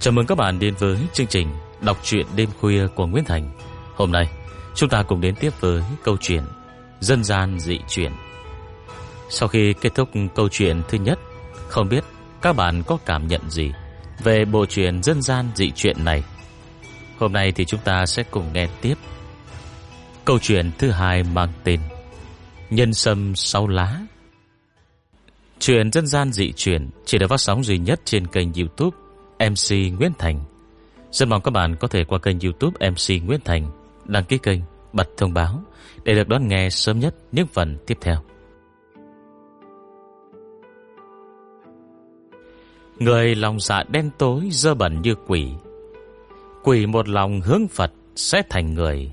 Chào mừng các bạn đến với chương trình đọc truyện đêm khuya của Nguyễn Thành. Hôm nay chúng ta cùng đến tiếp với câu chuyện Dân gian dị truyện. Sau khi kết thúc câu chuyện thứ nhất, không biết các bạn có cảm nhận gì về bộ truyện dân gian dị truyện này. Hôm nay thì chúng ta sẽ cùng nghe tiếp câu chuyện thứ hai mang tên Nhân sâm sáu lá. Truyện dân gian dị truyện chỉ được phát sóng duy nhất trên kênh YouTube MC Nguyễn Thành. Rất mong các bạn có thể qua kênh YouTube MC Nguyễn Thành, đăng ký kênh, bật thông báo để được đón nghe sớm nhất những phần tiếp theo. Người lòng dạ đen tối, dơ bẩn như quỷ, quỷ một lòng hướng Phật sẽ thành người.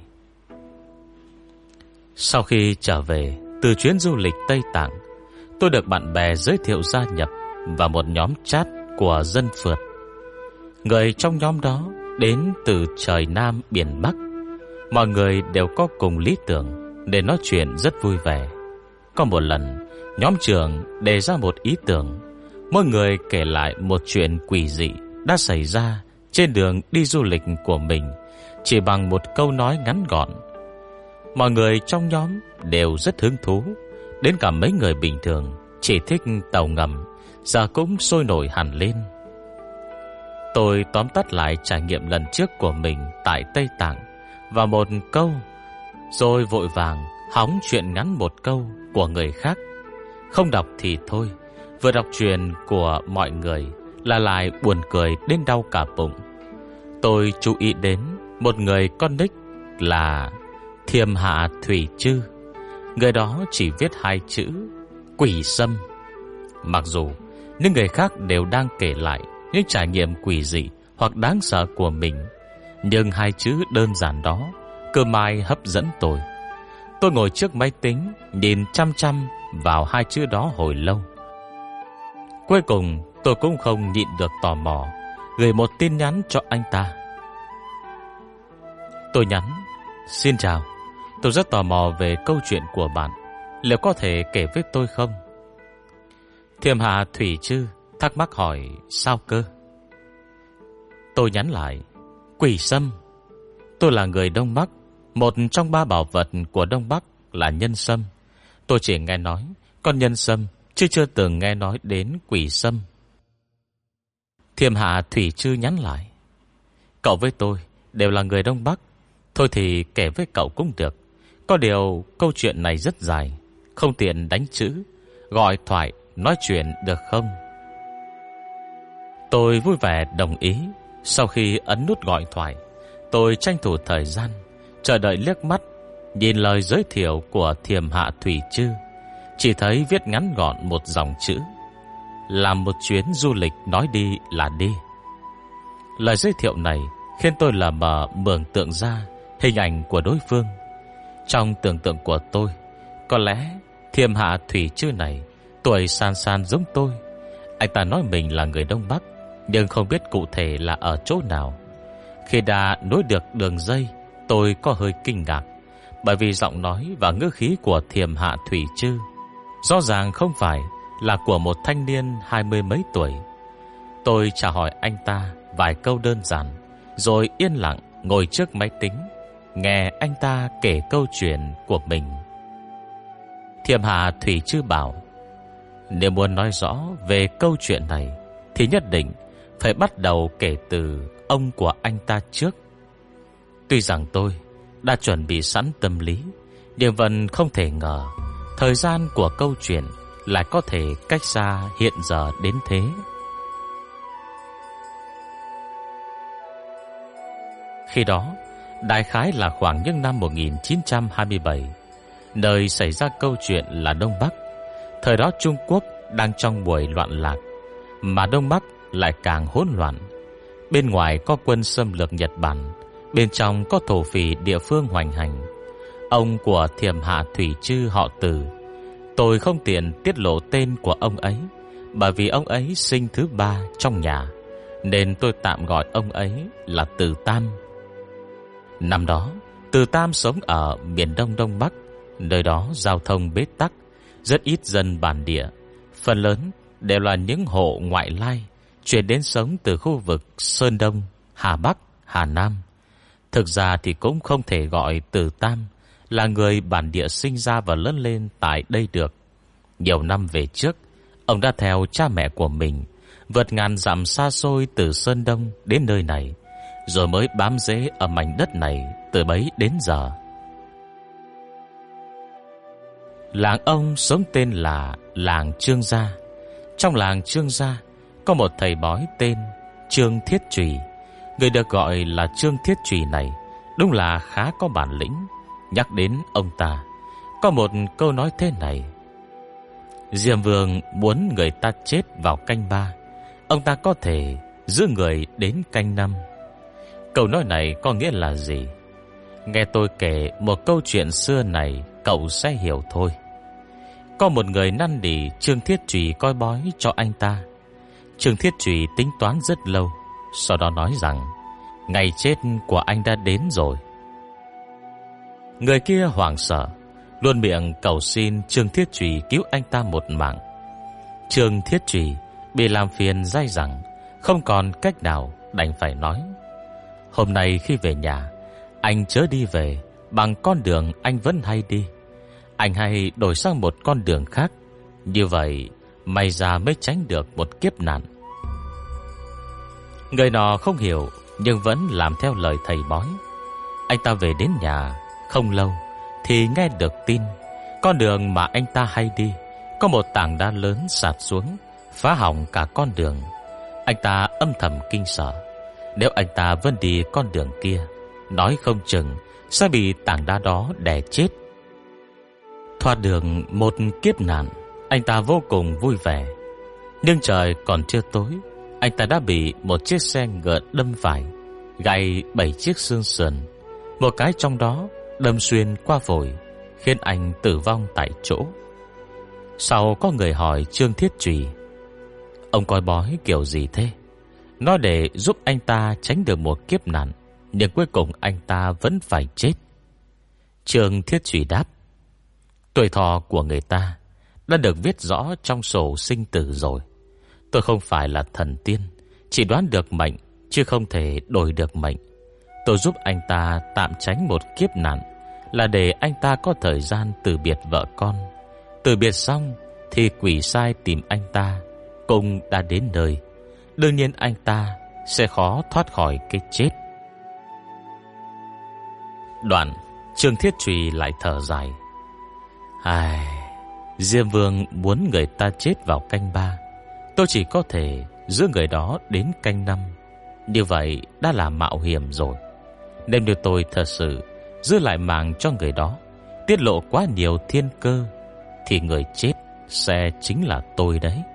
Sau khi trở về từ chuyến du lịch Tây Tạng, tôi được bạn bè giới thiệu gia nhập vào một nhóm chat của dân phượt. Người trong nhóm đó đến từ trời Nam biển Bắc. Mọi người đều có cùng lý tưởng để nói chuyện rất vui vẻ. Có một lần, nhóm trưởng đề ra một ý tưởng. Mỗi người kể lại một chuyện quỷ dị đã xảy ra trên đường đi du lịch của mình, chỉ bằng một câu nói ngắn gọn. Mọi người trong nhóm đều rất hứng thú. Đến cả mấy người bình thường chỉ thích tàu ngầm giờ cũng sôi nổi hẳn lên. Tôi tóm tắt lại trải nghiệm lần trước của mình tại Tây Tạng và một câu, rồi vội vàng hóng chuyện ngắn một câu của người khác. Không đọc thì thôi, vừa đọc chuyện của mọi người là lại buồn cười đến đau cả bụng. Tôi chú ý đến một người con nick là Thiềm Hạ Thủy Chư. Người đó chỉ viết hai chữ quỷ sâm. Mặc dù những người khác đều đang kể lại những trải nghiệm quỷ dị hoặc đáng sợ của mình, nhưng hai chữ đơn giản đó cơ mai hấp dẫn tôi. Tôi ngồi trước máy tính nhìn chăm chăm vào hai chữ đó hồi lâu. Cuối cùng tôi cũng không nhịn được tò mò, gửi một tin nhắn cho anh ta. Tôi nhắn: "Xin chào, tôi rất tò mò về câu chuyện của bạn, liệu có thể kể với tôi không?" Thiềm Hạ Thủy Chư thắc mắc hỏi: "Sao cơ?" Tôi nhắn lại: "Quỷ sâm. Tôi là người Đông Bắc. Một trong ba bảo vật của Đông Bắc là nhân sâm. Tôi chỉ nghe nói con nhân sâm, chứ chưa từng nghe nói đến quỷ sâm." Thiềm Hạ Thủy Chư nhắn lại: "Cậu với tôi đều là người Đông Bắc. Thôi thì kể với cậu cũng được. Có điều câu chuyện này rất dài, không tiện đánh chữ. Gọi thoại nói chuyện được không?" Tôi vui vẻ đồng ý. Sau khi ấn nút gọi thoại, tôi tranh thủ thời gian chờ đợi, liếc mắt nhìn lời giới thiệu của Thiềm Hạ Thủy Chư. Chỉ thấy viết ngắn gọn một dòng chữ: "Làm một chuyến du lịch nói đi là đi." Lời giới thiệu này khiến tôi lờ mờ mường tượng ra hình ảnh của đối phương. Trong tưởng tượng của tôi, có lẽ Thiềm Hạ Thủy Chư này tuổi san san giống tôi. Anh ta nói mình là người Đông Bắc, nhưng không biết cụ thể là ở chỗ nào. Khi đã nối được đường dây, tôi có hơi kinh ngạc, bởi vì giọng nói và ngữ khí của Thiềm Hạ Thủy Chư rõ ràng không phải là của một thanh niên 20 mấy tuổi. Tôi chào hỏi anh ta vài câu đơn giản, rồi yên lặng ngồi trước máy tính, nghe anh ta kể câu chuyện của mình. Thiềm Hạ Thủy Chư bảo: "Nếu muốn nói rõ về câu chuyện này thì nhất định phải bắt đầu kể từ ông của anh ta trước." Tuy rằng tôi đã chuẩn bị sẵn tâm lý, nhưng vẫn không thể ngờ thời gian của câu chuyện lại có thể cách xa hiện giờ đến thế. Khi đó, đại khái là khoảng những năm 1927, nơi xảy ra câu chuyện là Đông Bắc. Thời đó Trung Quốc đang trong buổi loạn lạc, mà Đông Bắc lại càng hỗn loạn. Bên ngoài có quân xâm lược Nhật Bản, bên trong có thổ phỉ địa phương hoành hành. Ông của Thiềm Hạ Thủy Chư họ Từ. Tôi không tiện tiết lộ tên của ông ấy, bởi vì ông ấy sinh thứ ba trong nhà, nên tôi tạm gọi ông ấy là Từ Tam. Năm đó, Từ Tam sống ở miền Đông Đông Bắc. Nơi đó giao thông bế tắc, rất ít dân bản địa, phần lớn đều là những hộ ngoại lai chuyển đến sống từ khu vực Sơn Đông, Hà Bắc, Hà Nam. Thực ra thì cũng không thể gọi Từ Tam là người bản địa sinh ra và lớn lên tại đây được. Nhiều năm về trước, ông đã theo cha mẹ của mình vượt ngàn dặm xa xôi từ Sơn Đông đến nơi này, rồi mới bám rễ ở mảnh đất này từ bấy đến giờ. Làng ông sống tên là làng Trương Gia. Trong làng Trương Gia có một thầy bói tên Trương Thiết Trùy. Người được gọi là Trương Thiết Trùy này đúng là khá có bản lĩnh. Nhắc đến ông ta, có một câu nói thế này: Diêm Vương muốn người ta chết vào canh 3, ông ta có thể giữ người đến canh 5. Câu nói này có nghĩa là gì? Nghe tôi kể một câu chuyện xưa này, cậu sẽ hiểu thôi. Có một người năn nỉ Trương Thiết Trùy coi bói cho anh ta. Trương Thiết Trùy tính toán rất lâu, sau đó nói rằng ngày chết của anh đã đến rồi. Người kia hoảng sợ, luôn miệng cầu xin Trương Thiết Trùy cứu anh ta một mạng. Trương Thiết Trùy bị làm phiền dai dẳng, không còn cách nào, đành phải nói: Hôm nay khi về nhà, anh chớ đi về bằng con đường anh vẫn hay đi. Anh hay đổi sang một con đường khác, như vậy may ra mới tránh được một kiếp nạn. Người nọ không hiểu, nhưng vẫn làm theo lời thầy bói. Anh ta về đến nhà không lâu thì nghe được tin con đường mà anh ta hay đi có một tảng đá lớn sạt xuống, phá hỏng cả con đường. Anh ta âm thầm kinh sợ, nếu anh ta vẫn đi con đường kia, nói không chừng sẽ bị tảng đá đó đè chết. Thoát được một kiếp nạn, anh ta vô cùng vui vẻ. Nhưng trời còn chưa tối, anh ta đã bị một chiếc xe ngựa đâm phải, gãy 7 chiếc xương sườn. Một cái trong đó đâm xuyên qua phổi, khiến anh tử vong tại chỗ. Sau có người hỏi Trương Thiết Trùy: Ông coi bói kiểu gì thế? Nó để giúp anh ta tránh được một kiếp nạn, nhưng cuối cùng anh ta vẫn phải chết. Trương Thiết Trùy đáp: Tuổi thọ của người ta đã được viết rõ trong sổ sinh tử rồi. Tôi không phải là thần tiên, chỉ đoán được mệnh chứ không thể đổi được mệnh. Tôi giúp anh ta tạm tránh một kiếp nạn là để anh ta có thời gian từ biệt vợ con. Từ biệt xong thì quỷ sai tìm anh ta cũng đã đến nơi. Đương nhiên anh ta sẽ khó thoát khỏi cái chết. Đoạn Trương Thiết Trùy lại thở dài: Diêm Vương muốn người ta chết vào canh 3, tôi chỉ có thể giữ người đó đến canh 5. Như vậy đã là mạo hiểm rồi. Nên nếu tôi thật sự giữ lại mạng cho người đó, tiết lộ quá nhiều thiên cơ, thì người chết sẽ chính là tôi đấy.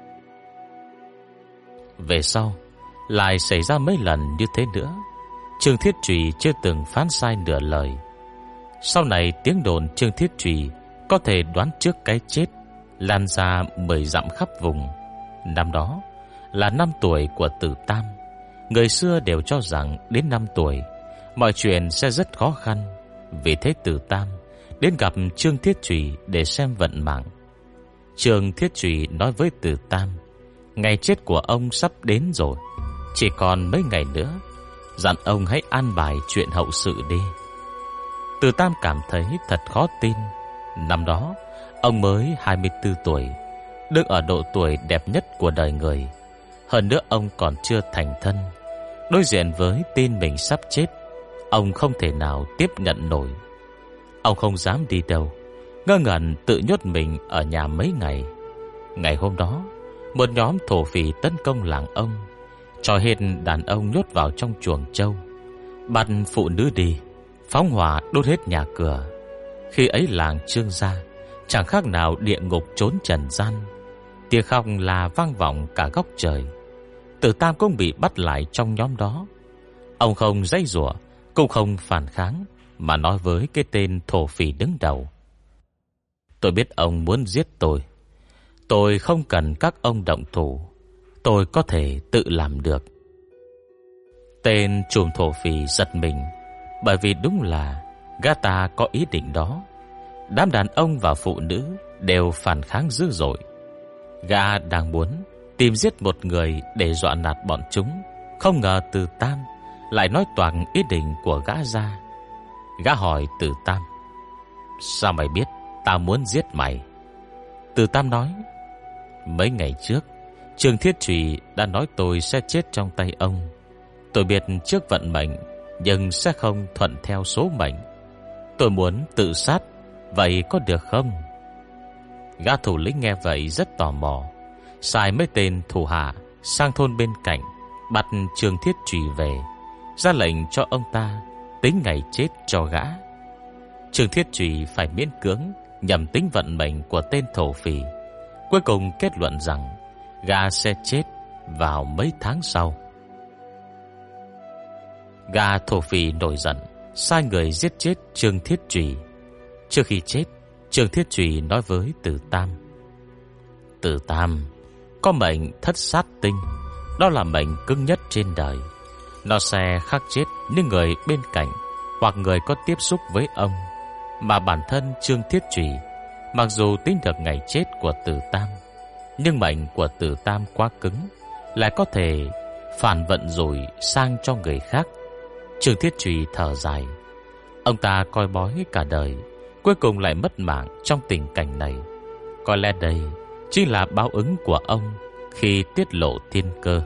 Về sau lại xảy ra mấy lần như thế nữa. Trương Thiết Trùy chưa từng phán sai nửa lời. Sau này tiếng đồn Trương Thiết Trùy có thể đoán trước cái chết lan ra 10 dặm khắp vùng. Năm đó là năm tuổi của Từ Tam. Người xưa đều cho rằng đến 5 tuổi mọi chuyện sẽ rất khó khăn. Vì thế Từ Tam đến gặp Trương Thiết Trùy để xem vận mạng. Trương Thiết Trùy nói với Từ Tam: Ngày chết của ông sắp đến rồi, chỉ còn mấy ngày nữa, dặn ông hãy an bài chuyện hậu sự đi. Từ Tam cảm thấy thật khó tin. Năm đó ông mới 24 tuổi, đứng ở độ tuổi đẹp nhất của đời người. Hơn nữa ông còn chưa thành thân. Đối diện với tin mình sắp chết, ông không thể nào tiếp nhận nổi. Ông không dám đi đâu, ngơ ngẩn tự nhốt mình ở nhà mấy ngày. Ngày hôm đó, một nhóm thổ phỉ tấn công làng ông, cho hết đàn ông nhốt vào trong chuồng trâu, bắt phụ nữ đi, phóng hỏa đốt hết nhà cửa. Khi ấy làng Trương Gia chẳng khác nào địa ngục trốn trần gian. Tiếng khóc là vang vọng cả góc trời. Từ Tam cũng bị bắt lại trong nhóm đó. Ông không giãy giụa, cũng không phản kháng, mà nói với cái tên thổ phỉ đứng đầu: Tôi biết ông muốn giết tôi không cần các ông động thủ, tôi có thể tự làm được. Tên trùm thổ phỉ giật mình, bởi vì đúng là gã ta có ý định đó. Đám đàn ông và phụ nữ đều phản kháng dữ dội. Gã đang muốn tìm giết một người để dọa nạt bọn chúng. Không ngờ Từ Tam lại nói toạc ý định của gã ra. Gã hỏi Từ Tam: sao mày biết ta muốn giết mày? Từ Tam nói: mấy ngày trước Trương Thiết Trùy đã nói tôi sẽ chết trong tay ông. Tôi biết trước vận mệnh, nhưng sẽ không thuận theo số mệnh. Tôi muốn tự sát, vậy có được không? Gã thủ lĩnh nghe vậy rất tò mò, sai mấy tên thủ hạ sang thôn bên cạnh bắt Trương Thiết Trùy về, ra lệnh cho ông ta tính ngày chết cho gã. Trương Thiết Trùy phải miễn cưỡng nhằm tính vận mệnh của tên thổ phỉ, cuối cùng kết luận rằng gã sẽ chết vào mấy tháng sau. Gã thổ phỉ nổi giận, sai người giết chết Trương Thiết Trùy. Trước khi chết, Trương Thiết Trùy nói với Từ Tam: Từ Tam, có mệnh thất sát tinh, đó là mệnh cứng nhất trên đời. Nó sẽ khắc chết những người bên cạnh hoặc người có tiếp xúc với ông. Mà bản thân Trương Thiết Trùy mặc dù tính được ngày chết của Từ Tam, nhưng mệnh của Từ Tam quá cứng, lại có thể phản vận rủi sang cho người khác. Trương Thiết Trùy thở dài. Ông ta coi bói cả đời, cuối cùng lại mất mạng trong tình cảnh này. Có lẽ đây chính là báo ứng của ông khi tiết lộ thiên cơ.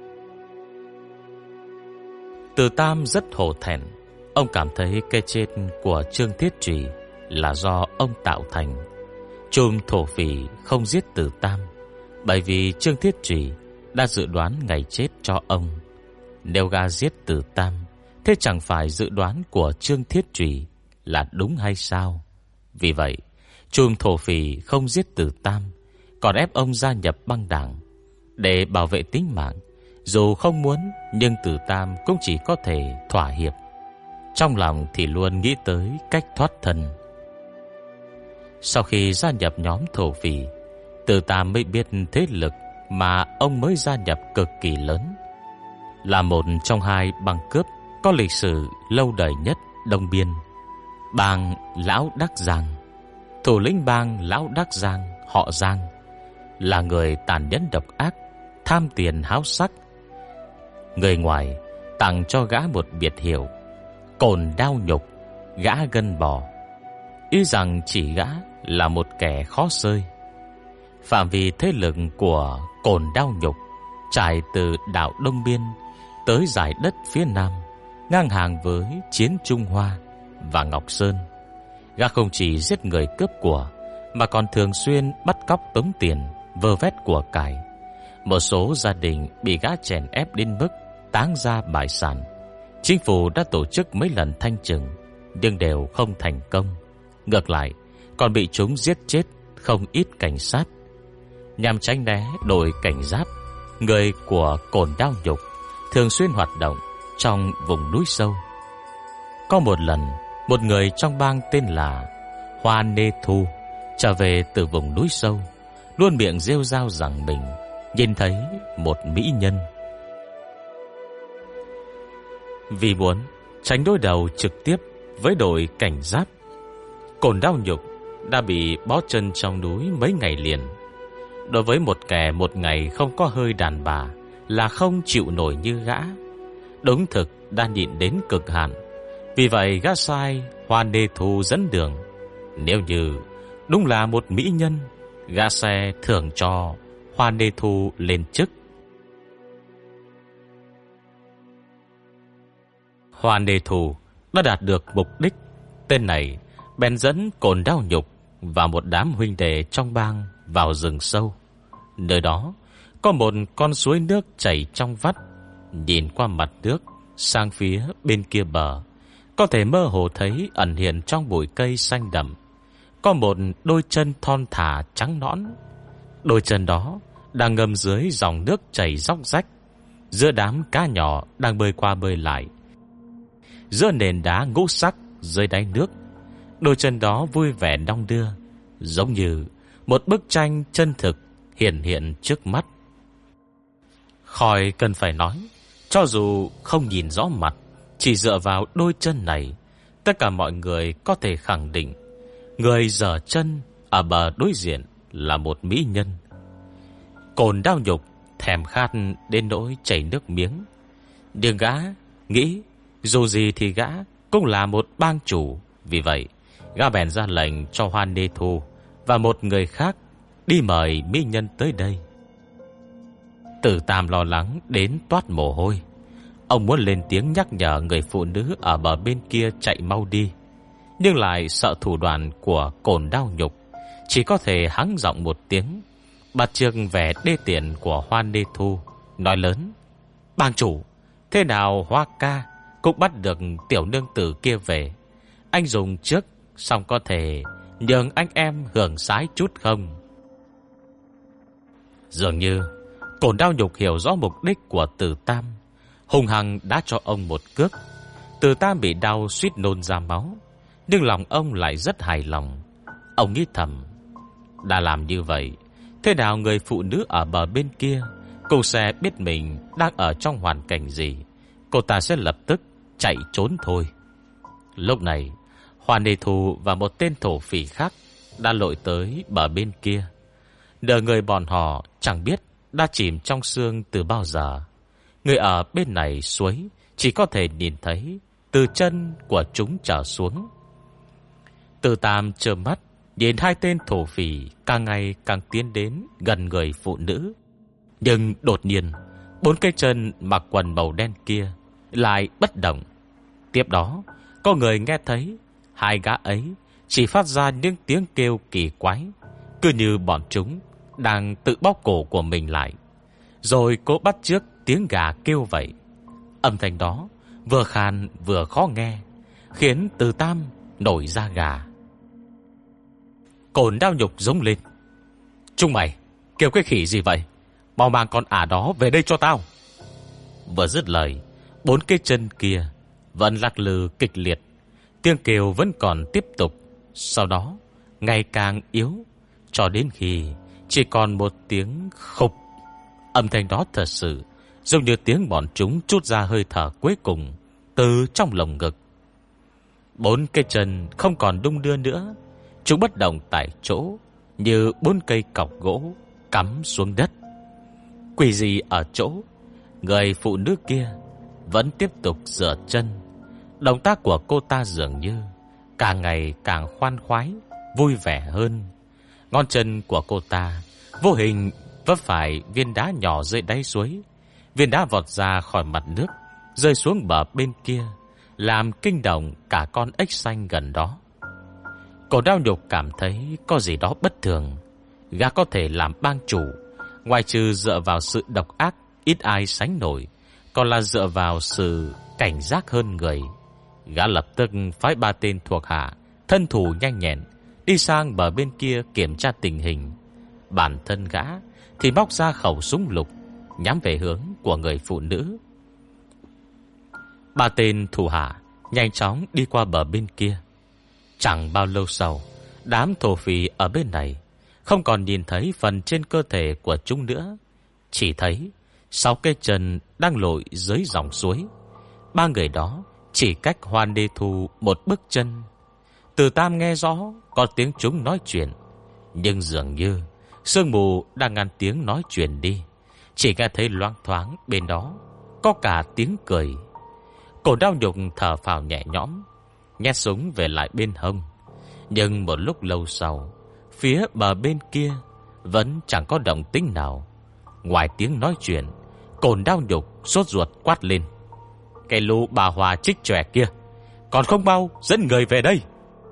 Từ Tam rất hổ thẹn. Ông cảm thấy cái chết của Trương Thiết Trùy là do ông tạo thành. Chùm thổ phỉ không giết Từ Tam bởi vì Trương Thiết Trùy đã dự đoán ngày chết cho ông. Nếu gã giết Từ Tam, thế chẳng phải dự đoán của Trương Thiết Trùy là đúng hay sao? Vì vậy, chùm thổ phỉ không giết Từ Tam, còn ép ông gia nhập băng đảng để bảo vệ tính mạng. Dù không muốn, nhưng Từ Tam cũng chỉ có thể thỏa hiệp. Trong lòng thì luôn nghĩ tới cách thoát thân. Sau khi gia nhập nhóm thổ phỉ, Từ Tam mới biết thế lực mà ông mới gia nhập cực kỳ lớn, là một trong hai băng cướp có lịch sử lâu đời nhất Đông Biên, bang Lão Đắc Giang. Thủ lĩnh bang Lão Đắc Giang họ Giang là người tàn nhẫn độc ác, tham tiền háo sắc. Người ngoài tặng cho gã một biệt hiệu Cồn Đao Nhục, gã gân bò, ý rằng chỉ gã là một kẻ khó xơi. Phạm vi thế lực của Cồn Đao Nhục trải từ đảo Đông Biên tới dải đất phía nam, ngang hàng với Chiến Trung Hoa và Ngọc Sơn. Gã không chỉ giết người cướp của, mà còn thường xuyên bắt cóc tống tiền, vơ vét của cải. Một số gia đình bị gã chèn ép đến mức táng ra bại sản. Chính phủ đã tổ chức mấy lần thanh trừng, nhưng đều không thành công. Ngược lại, còn bị chúng giết chết không ít cảnh sát. Nhằm tránh né đội cảnh giáp, người của Cồn Đao Nhục thường xuyên hoạt động trong vùng núi sâu. Có một lần, một người trong bang tên là Hoa Nê Thu trở về từ vùng núi sâu, luôn miệng rêu rao rằng mình nhìn thấy một mỹ nhân. Vì muốn tránh đối đầu trực tiếp với đội cảnh giáp, Cồn Đao Nhục đã bị bó chân trong núi mấy ngày liền. Đối với một kẻ một ngày không có hơi đàn bà là không chịu nổi như gã, đúng thực đã nhịn đến cực hạn. Vì vậy gã sai Hoa Nê Thu dẫn đường. Nếu như đúng là một mỹ nhân, gã sẽ thưởng cho Hoa Nê Thu lên chức. Hoa Nê Thu đã đạt được mục đích. Tên này bèn dẫn Cồn Đao Nhục và một đám huynh đệ trong bang vào rừng sâu. Nơi đó có một con suối nước chảy trong vắt. Nhìn qua mặt nước sang phía bên kia bờ, có thể mơ hồ thấy ẩn hiện trong bụi cây xanh đậm có một đôi chân thon thả trắng nõn. Đôi chân đó đang ngâm dưới dòng nước chảy róc rách, giữa đám cá nhỏ đang bơi qua bơi lại, giữa nền đá ngũ sắc dưới đáy nước. Đôi chân đó vui vẻ đong đưa, giống như một bức tranh chân thực hiện hiện trước mắt. Khỏi cần phải nói, cho dù không nhìn rõ mặt, chỉ dựa vào đôi chân này, tất cả mọi người có thể khẳng định người giở chân ở bờ đối diện là một mỹ nhân. Cồn Đao Nhục thèm khát đến nỗi chảy nước miếng. Nhưng gã nghĩ dù gì thì gã cũng là một bang chủ. Vì vậy gã bèn ra lệnh cho Hoan Nê Thu và một người khác đi mời mỹ nhân tới đây. Tử Tam lo lắng đến toát mồ hôi. Ông muốn lên tiếng nhắc nhở người phụ nữ ở bờ bên kia chạy mau đi, nhưng lại sợ thủ đoạn của Cổn Đao Nhục, chỉ có thể hắng giọng một tiếng, bật trước vẻ đê tiện của Hoan Nê Thu, nói lớn: "Bang chủ, thế nào Hoa ca cũng bắt được tiểu nương tử kia về. Anh dùng trước, xong có thể nhường anh em hưởng sái chút không?" Dường như Cổn Đao Nhục hiểu rõ mục đích của Từ Tam, hung hăng đã cho ông một cước. Từ Tam bị đau suýt nôn ra máu, nhưng lòng ông lại rất hài lòng. Ông nghĩ thầm, đã làm như vậy, thế nào người phụ nữ ở bờ bên kia cô sẽ biết mình đang ở trong hoàn cảnh gì, cô ta sẽ lập tức chạy trốn thôi. Lúc này Hoan Nê Thu và một tên thổ phỉ khác đã lội tới bờ bên kia. Nửa người bọn họ chẳng biết đã chìm trong sương từ bao giờ. Người ở bên này suối chỉ có thể nhìn thấy từ chân của chúng trở xuống. Từ Tam trơ mắt nhìn hai tên thổ phỉ càng ngày càng tiến đến gần người phụ nữ. Nhưng đột nhiên, bốn cái chân mặc quần màu đen kia lại bất động. Tiếp đó, có người nghe thấy hai gã ấy chỉ phát ra những tiếng kêu kỳ quái, cứ như bọn chúng đang tự bóp cổ của mình lại, rồi cố bắt chước tiếng gà kêu vậy. Âm thanh đó vừa khan vừa khó nghe, khiến Từ Tam nổi da gà. Cổn Đao Nhục giống lên: "Chúng mày kêu cái khỉ gì vậy? Mau mang con ả đó về đây cho tao." Vừa dứt lời, bốn cái chân kia vẫn lắc lư kịch liệt, tiếng kêu vẫn còn tiếp tục. Sau đó ngày càng yếu, cho đến khi chỉ còn một tiếng khục. Âm thanh đó thật sự giống như tiếng bọn chúng trút ra hơi thở cuối cùng từ trong lồng ngực. Bốn cái chân không còn đung đưa nữa, chúng bất động tại chỗ như bốn cây cọc gỗ cắm xuống đất. Quỷ gì ở chỗ người phụ nữ kia vẫn tiếp tục rửa chân. Động tác của cô ta dường như càng ngày càng khoan khoái, vui vẻ hơn. Ngón chân của cô ta vô hình vấp phải viên đá nhỏ dưới đáy suối. Viên đá vọt ra khỏi mặt nước, rơi xuống bờ bên kia, làm kinh động cả con ếch xanh gần đó. Cổn Đao Nhục cảm thấy có gì đó bất thường. Gã có thể làm bang chủ, ngoài trừ dựa vào sự độc ác ít ai sánh nổi, còn là dựa vào sự cảnh giác hơn người. Gã lập tức phái 3 tên thuộc hạ thân thủ nhanh nhẹn đi sang bờ bên kia kiểm tra tình hình. Bản thân gã thì móc ra khẩu súng lục nhắm về hướng của người phụ nữ. 3 tên thủ hạ nhanh chóng đi qua bờ bên kia. Chẳng bao lâu sau, đám thổ phỉ ở bên này không còn nhìn thấy phần trên cơ thể của chúng nữa, chỉ thấy 6 cái chân đang lội dưới dòng suối. 3 người đó chỉ cách Hoan Nê Thu một bước chân. Từ Tam nghe rõ có tiếng chúng nói chuyện, nhưng dường như sương mù đang ngăn tiếng nói chuyện đi. Chỉ nghe thấy loáng thoáng bên đó có cả tiếng cười. Cổn Đao Nhục thở phào nhẹ nhõm, nhét súng về lại bên hông. Nhưng một lúc lâu sau, phía bờ bên kia vẫn chẳng có động tĩnh nào. Ngoài tiếng nói chuyện, Cổn Đao Nhục sốt ruột quát lên: "Cái lũ bà Hòa trích chòe kia, còn không mau dẫn người về đây!"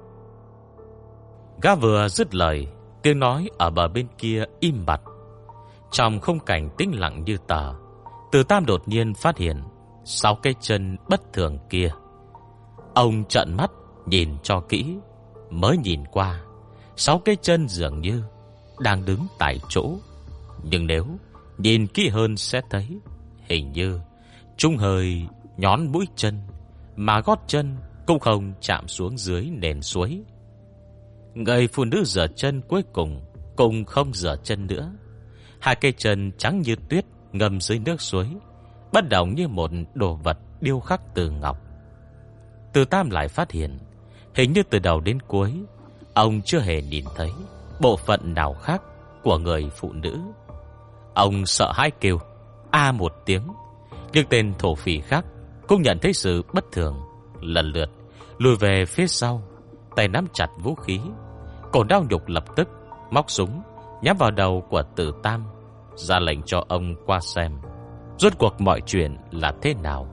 Gã vừa dứt lời, tiếng nói ở bờ bên kia im bặt. Trong khung cảnh tĩnh lặng như tờ, Từ Tam đột nhiên phát hiện 6 cái chân bất thường kia. Ông trợn mắt nhìn cho kỹ, mới nhìn qua 6 cái chân dường như đang đứng tại chỗ. Nhưng nếu nhìn kỹ hơn sẽ thấy hình như chúng hơi nhón mũi chân, mà gót chân cũng không chạm xuống dưới nền suối. Người phụ nữ rửa chân cuối cùng cũng không rửa chân nữa. 2 cái chân trắng như tuyết ngâm dưới nước suối, bất động như một đồ vật điêu khắc từ ngọc. Từ Tam lại phát hiện hình như từ đầu đến cuối ông chưa hề nhìn thấy bộ phận nào khác của người phụ nữ. Ông sợ hãi kêu a một tiếng. Nhưng tên thổ phỉ khác cũng nhận thấy sự bất thường, lần lượt lùi về phía sau, tay nắm chặt vũ khí. Cổn Đao Nhục lập tức móc súng nhắm vào đầu của Từ Tam, ra lệnh cho ông qua xem rốt cuộc mọi chuyện là thế nào.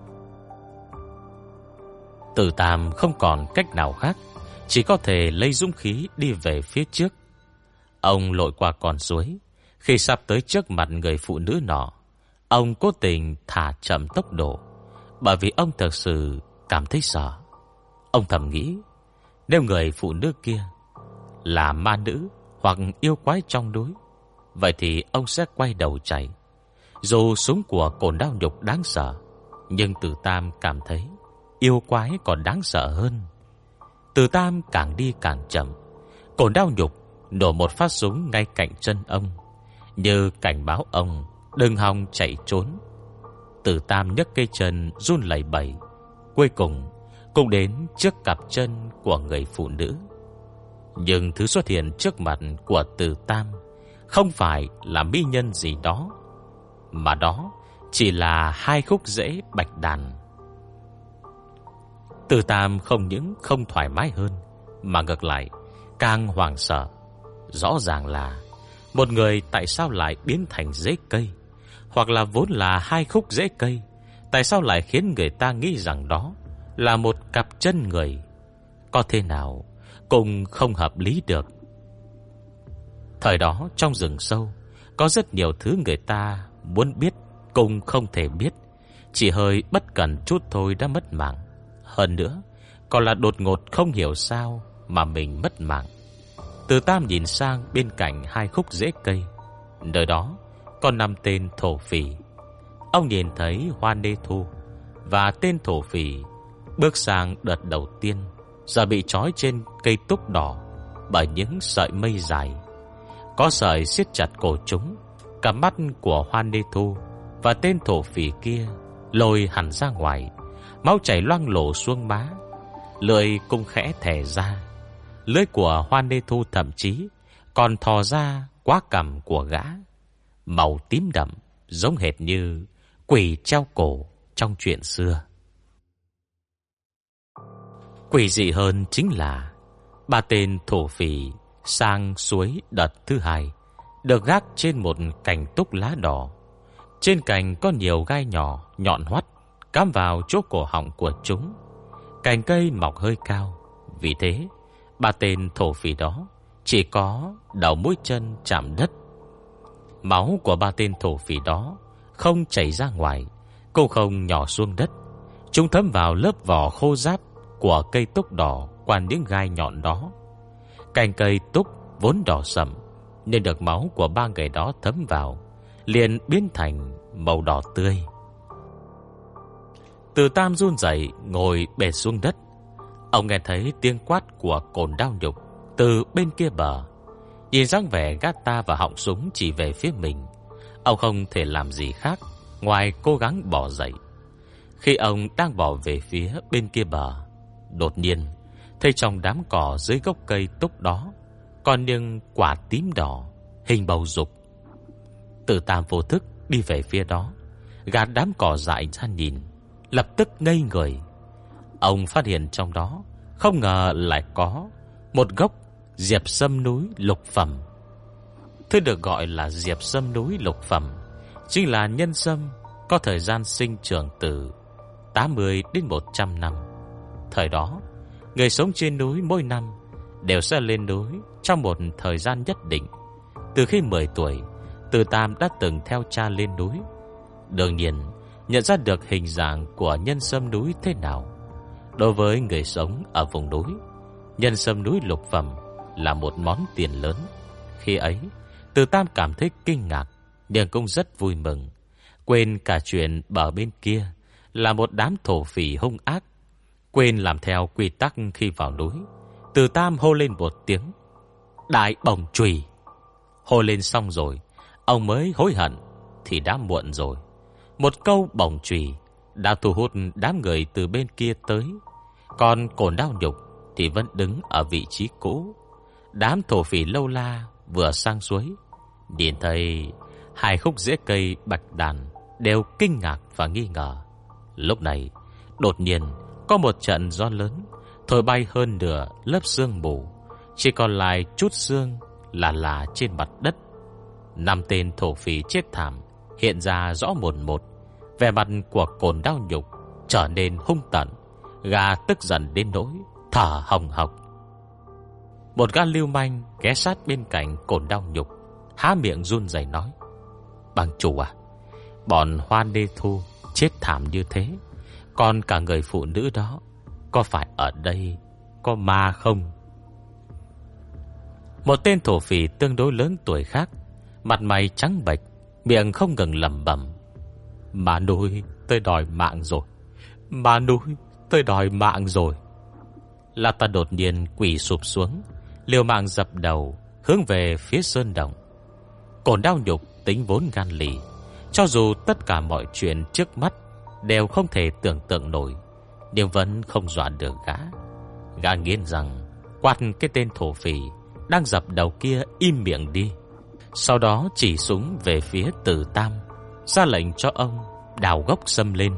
Từ Tam không còn cách nào khác, chỉ có thể lấy dũng khí đi về phía trước. Ông lội qua con suối. Khi sắp tới trước mặt người phụ nữ nọ, ông cố tình thả chậm tốc độ, bởi vì ông thực sự cảm thấy sợ. Ông thầm nghĩ, nếu người phụ nữ kia là ma nữ hoặc yêu quái trong núi, vậy thì ông sẽ quay đầu chạy. Dù súng của Cổn Đao Nhục đáng sợ, nhưng Từ Tam cảm thấy yêu quái còn đáng sợ hơn. Từ Tam càng đi càng chậm. Cổn Đao Nhục nổ một phát súng ngay cạnh chân ông, như cảnh báo ông đừng hòng chạy trốn. Từ Tam nhấc cây chân run lẩy bẩy, cuối cùng cũng đến trước cặp chân của người phụ nữ. Nhưng thứ xuất hiện trước mặt của Từ Tam không phải là mỹ nhân gì đó, mà đó chỉ là hai khúc rễ bạch đàn. Từ Tam không những không thoải mái hơn, mà ngược lại càng hoảng sợ. Rõ ràng là một người tại sao lại biến thành rễ cây, hoặc là vốn là hai khúc rễ cây, tại sao lại khiến người ta nghĩ rằng đó là một cặp chân người? Có thế nào cũng không hợp lý được. Thời đó trong rừng sâu có rất nhiều thứ người ta muốn biết cũng không thể biết, chỉ hơi bất cẩn chút thôi đã mất mạng. Hơn nữa còn là đột ngột không hiểu sao mà mình mất mạng. Từ Tam nhìn sang bên cạnh hai khúc rễ cây, nơi đó còn 5 tên thổ phỉ. Ông nhìn thấy Hoa Nê Thu và tên thổ phỉ bước sang đợt đầu tiên, giờ bị trói trên cây túc đỏ bởi những sợi mây dài. Có sợi siết chặt cổ chúng. Cả mắt của Hoa Nê Thu và tên thổ phỉ kia lồi hẳn ra ngoài, máu chảy loang lổ xuống má, lưỡi cũng khẽ thè ra. Lưỡi của Hoa Nê Thu thậm chí còn thò ra quá cằm của gã, màu tím đậm, giống hệt như quỷ treo cổ trong chuyện xưa. Quỷ dị hơn chính là 3 tên thổ phỉ sang suối đợt thứ 2 được gác trên một cành túc lá đỏ. Trên cành có nhiều gai nhỏ nhọn hoắt cắm vào chỗ cổ họng của chúng. Cành cây mọc hơi cao, vì thế 3 tên thổ phỉ đó chỉ có đầu mũi chân chạm đất. Máu của 3 tên thổ phỉ đó không chảy ra ngoài, cũng không nhỏ xuống đất. Chúng thấm vào lớp vỏ khô ráp của cây túc đỏ qua những gai nhọn đó. Cành cây túc vốn đỏ sậm, nên được máu của 3 người đó thấm vào, liền biến thành màu đỏ tươi. Từ Tam run rẩy ngồi bệt xuống đất. Ông nghe thấy tiếng quát của Cổn Đao Nhục từ bên kia bờ. Nhìn dáng vẻ gát ta và họng súng chỉ về phía mình, ông không thể làm gì khác ngoài cố gắng bỏ dậy. Khi ông đang bỏ về phía bên kia bờ, đột nhiên thấy trong đám cỏ dưới gốc cây túc đó còn những quả tím đỏ hình bầu dục. Từ Tam vô thức đi về phía đó, gạt đám cỏ dại ra nhìn, lập tức ngây người. Ông phát hiện trong đó không ngờ lại có một gốc diệp sâm núi lục phẩm. Thứ được gọi là diệp sâm núi lục phẩm chính là nhân sâm có thời gian sinh trưởng từ 80 đến 100 năm. Thời đó, người sống trên núi mỗi năm đều sẽ lên núi trong một thời gian nhất định. Từ khi 10 tuổi, Từ Tam đã từng theo cha lên núi. Đương nhiên, nhận ra được hình dạng của nhân sâm núi thế nào. Đối với người sống ở vùng núi, nhân sâm núi lục phẩm là một món tiền lớn. Khi ấy, Từ Tam cảm thấy kinh ngạc, nhưng cũng rất vui mừng, quên cả chuyện bờ bên kia là một đám thổ phỉ hung ác. Quên làm theo quy tắc khi vào núi, Từ Tam hô lên một tiếng đại bổng chùy. Hô lên xong rồi, ông mới hối hận thì đã muộn rồi. Một câu bổng chùy đã thu hút đám người từ bên kia tới. Còn Cổn Đao Nhục thì vẫn đứng ở vị trí cũ. Đám thổ phỉ lâu la vừa sang suối, nhìn thấy Hai khúc rễ cây bạch đàn đều kinh ngạc và nghi ngờ. Lúc này đột nhiên có một trận gió lớn thổi bay hơn nửa lớp sương mù, chỉ còn lại chút sương là trên mặt đất. 5 tên thổ phỉ chết thảm hiện ra rõ mồn một. Vẻ mặt của Cổn Đao Nhục trở nên hung tợn, gã tức giận đến nỗi thở hồng hộc. Một gã lưu manh ghé sát bên cạnh Cổn Đao Nhục, há miệng run rẩy nói: "Bang chủ à, bọn Hoa Đê Thu chết thảm như thế, còn cả người phụ nữ đó, có phải ở đây có ma không?" Một tên thổ phỉ tương đối lớn tuổi khác, mặt mày trắng bệch, miệng không ngừng lẩm bẩm: "Ma nuôi tôi đòi mạng rồi, ma nuôi tôi đòi mạng rồi." La Ta đột nhiên quỳ sụp xuống, liều mạng dập đầu hướng về phía sơn động. Cổn Đao Nhục tính vốn gan lì, cho dù tất cả mọi chuyện trước mắt đều không thể tưởng tượng nổi, nhưng vẫn không dọa được gã. Gã nghiến rằng quát cái tên thổ phỉ đang dập đầu kia im miệng đi, sau đó chỉ súng về phía Từ Tam, ra lệnh cho ông đào gốc sâm lên.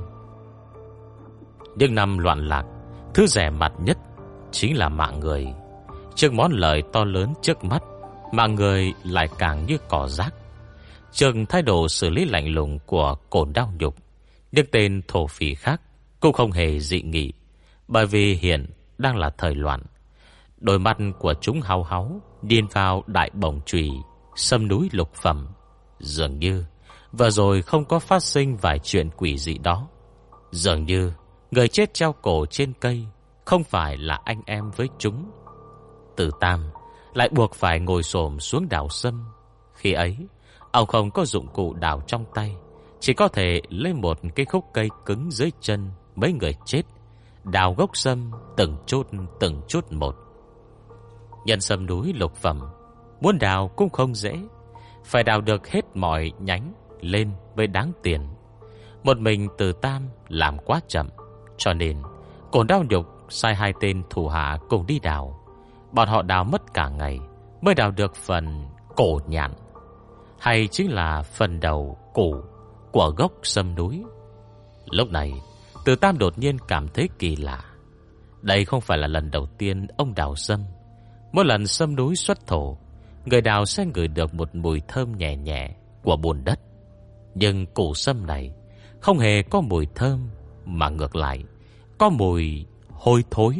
Nhưng năm loạn lạc, thứ rẻ mặt nhất chính là mạng người. Trước món lợi to lớn trước mắt, mạng người lại càng như cỏ rác. Chừng thái độ xử lý lạnh lùng của Cổn Đao Nhục, nhưng tên thổ phỉ khác cũng không hề dị nghị, bởi vì hiện đang là thời loạn. Đôi mắt của chúng hau háu nhìn vào đại bổng chùy sâm núi lục phẩm, dường như vừa rồi không có phát sinh vài chuyện quỷ dị đó. Dường như người chết treo cổ trên cây không phải là anh em với chúng. Từ Tam lại buộc phải ngồi xổm xuống đào sâm. Khi ấy ông không có dụng cụ đào trong tay, chỉ có thể lấy một cái khúc cây cứng dưới chân mấy người chết, đào gốc sâm từng chút một. Nhân sâm núi lục phẩm muốn đào cũng không dễ, phải đào được hết mọi nhánh lên mới đáng tiền. Một mình Từ Tam làm quá chậm, cho nên Cổn Đao Nhục sai 2 tên thủ hạ cùng đi đào. Bọn họ đào mất cả ngày mới đào được phần cổ nhạn, hay chính là phần đầu củ của gốc sâm núi. Lúc này Từ Tam đột nhiên cảm thấy kỳ lạ. Đây không phải là lần đầu tiên ông đào sâm. Mỗi lần sâm núi xuất thổ, người đào sẽ ngửi được một mùi thơm nhẹ nhẹ của bùn đất. Nhưng củ sâm này không hề có mùi thơm, mà ngược lại có mùi hôi thối.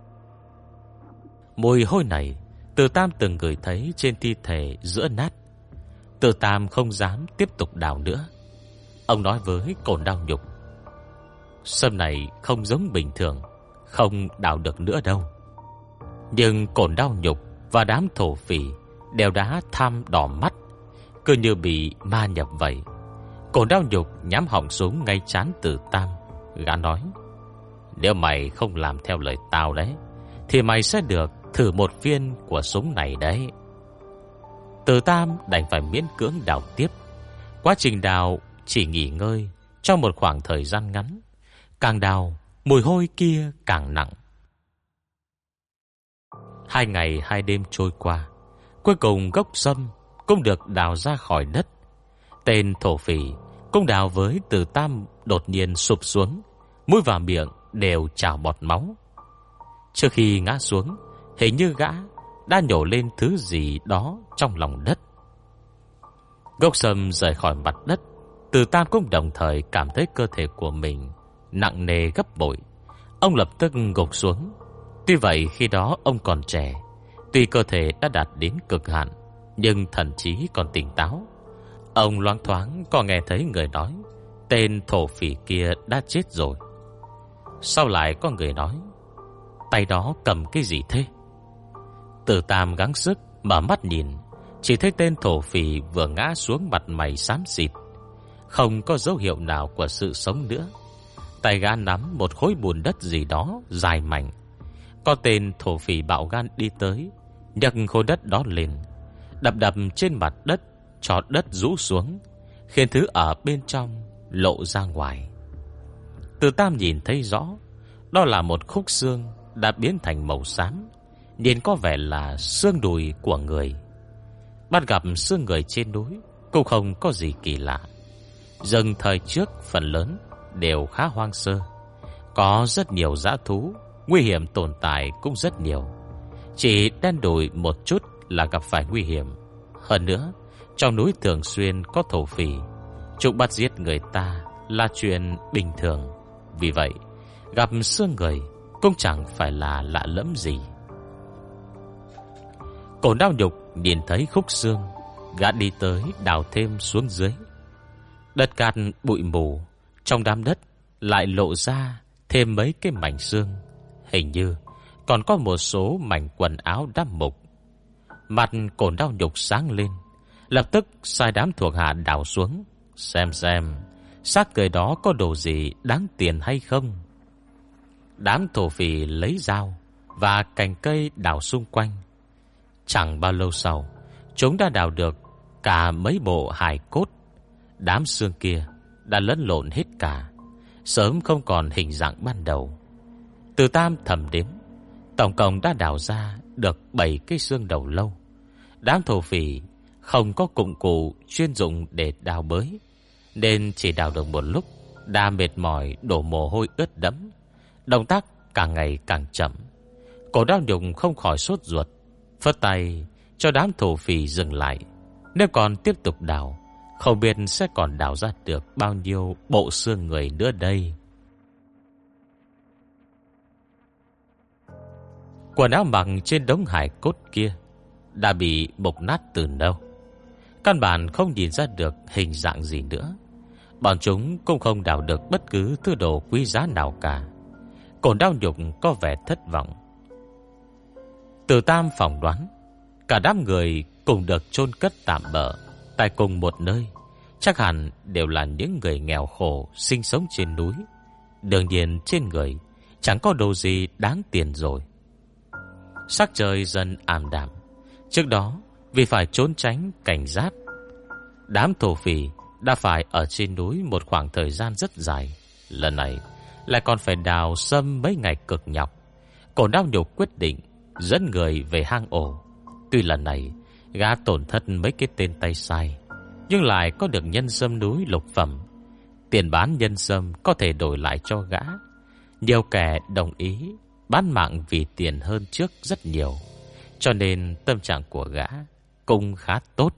Mùi hôi này Từ Tam từng ngửi thấy trên thi thể giữa nát. Từ Tam không dám tiếp tục đào nữa. Ông nói với Cổn Đao Nhục: "Sâm này không giống bình thường, không đào được nữa đâu." Nhưng Cổn Đao Nhục và đám thổ phỉ đều đã tham đỏ mắt, cứ như bị ma nhập vậy. Cổn Đao Nhục nhắm họng súng ngay trán Từ Tam. Gã nói: "Nếu mày không làm theo lời tao đấy, thì mày sẽ được thử một viên của súng này đấy." Từ Tam đành phải miễn cưỡng đào tiếp. Quá trình đào chỉ nghỉ ngơi trong một khoảng thời gian ngắn. Càng đào, mùi hôi kia càng nặng. 2 ngày 2 đêm trôi qua, cuối cùng gốc sâm cũng được đào ra khỏi đất. Tên thổ phỉ cũng đào với Từ Tam đột nhiên sụp xuống, mũi và miệng đều trào bọt máu. Trước khi ngã xuống, hình như gã đã nhổ lên thứ gì đó trong lòng đất. Gốc sâm rời khỏi mặt đất, Từ Tam cũng đồng thời cảm thấy cơ thể của mình nặng nề gấp bội. Ông lập tức gục xuống. Tuy vậy khi đó ông còn trẻ, tuy cơ thể đã đạt đến cực hạn, nhưng thần trí còn tỉnh táo. Ông loáng thoáng có nghe thấy người nói tên thổ phỉ kia đã chết rồi. Sau lại có người nói: "Tay đó cầm cái gì thế?" Từ Tam gắng sức mở mắt nhìn, chỉ thấy tên thổ phỉ vừa ngã xuống, mặt mày xám xịt, không có dấu hiệu nào của sự sống nữa. Tay gã nắm một khối bùn đất gì đó dài mảnh. Có tên thổ phỉ bạo gan đi tới, nhấc khối đất đó lên, đập trên mặt đất, cho đất rũ xuống, khiến thứ ở bên trong lộ ra ngoài. Từ Tam nhìn thấy rõ, đó là một khúc xương đã biến thành màu xám, nhìn có vẻ là xương đùi của người. Bắt gặp xương người trên núi cũng không có gì kỳ lạ. Rừng thời trước phần lớn đều khá hoang sơ, có rất nhiều dã thú, nguy hiểm tồn tại cũng rất nhiều. Chỉ đen đủi một chút là gặp phải nguy hiểm. Hơn nữa, trong núi thường xuyên có thổ phỉ, chúng bắt giết người ta là chuyện bình thường. Vì vậy, gặp xương người cũng chẳng phải là lạ lẫm gì. Cổ Đao Nhục nhìn thấy khúc xương, gã đi tới đào thêm xuống dưới. Đất cát bụi mù, trong đám đất lại lộ ra thêm mấy cái mảnh xương. Hình như còn có một số mảnh quần áo đã mục. Mặt Cổ Đao Nhục sáng lên, lập tức sai đám thuộc hạ đào xuống, xem xác người đó có đồ gì đáng tiền hay không. Đám thổ phỉ lấy dao và cành cây đào xung quanh. Chẳng bao lâu sau, chúng đã đào được cả mấy bộ hài cốt. Đám xương kia đã lẫn lộn hết cả, sớm không còn hình dạng ban đầu. Từ Tam thầm đếm, tổng cộng đã đào ra được 7 cái xương đầu lâu. Đám thổ phỉ không có dụng cụ chuyên dụng để đào bới, nên chỉ đào được một lúc đã mệt mỏi, đổ mồ hôi ướt đẫm. Động tác càng ngày càng chậm. Cổ Đao Nhục không khỏi sốt ruột, phất tay cho đám thổ phỉ dừng lại. Nếu còn tiếp tục đào, không biết sẽ còn đào ra được bao nhiêu bộ xương người nữa đây. Quần áo mặc trên đống hải cốt kia đã bị mục nát từ lâu, căn bản không nhìn ra được hình dạng gì nữa. Bọn chúng cũng không đào được bất cứ thứ đồ quý giá nào cả. Cổ Đao Nhục có vẻ thất vọng. Từ Tam phỏng đoán cả đám người cùng được chôn cất tạm bợ tại cùng một nơi, chắc hẳn đều là những người nghèo khổ sinh sống trên núi. Đương nhiên trên người chẳng có đồ gì đáng tiền rồi. Sắc trời dần ảm đạm. Trước đó vì phải trốn tránh cảnh giáp, đám thổ phỉ đã phải ở trên núi một khoảng thời gian rất dài. Lần này lại còn phải đào xâm mấy ngày cực nhọc. Cổ Đao Nhục quyết định dẫn người về hang ổ. Tuy lần này gã tổn thất mấy cái tên tay sai, nhưng lại có được nhân sâm núi lục phẩm. Tiền bán nhân sâm có thể đổi lại cho gã. Nhiều kẻ đồng ý bán mạng vì tiền hơn trước rất nhiều, cho nên tâm trạng của gã cũng khá tốt.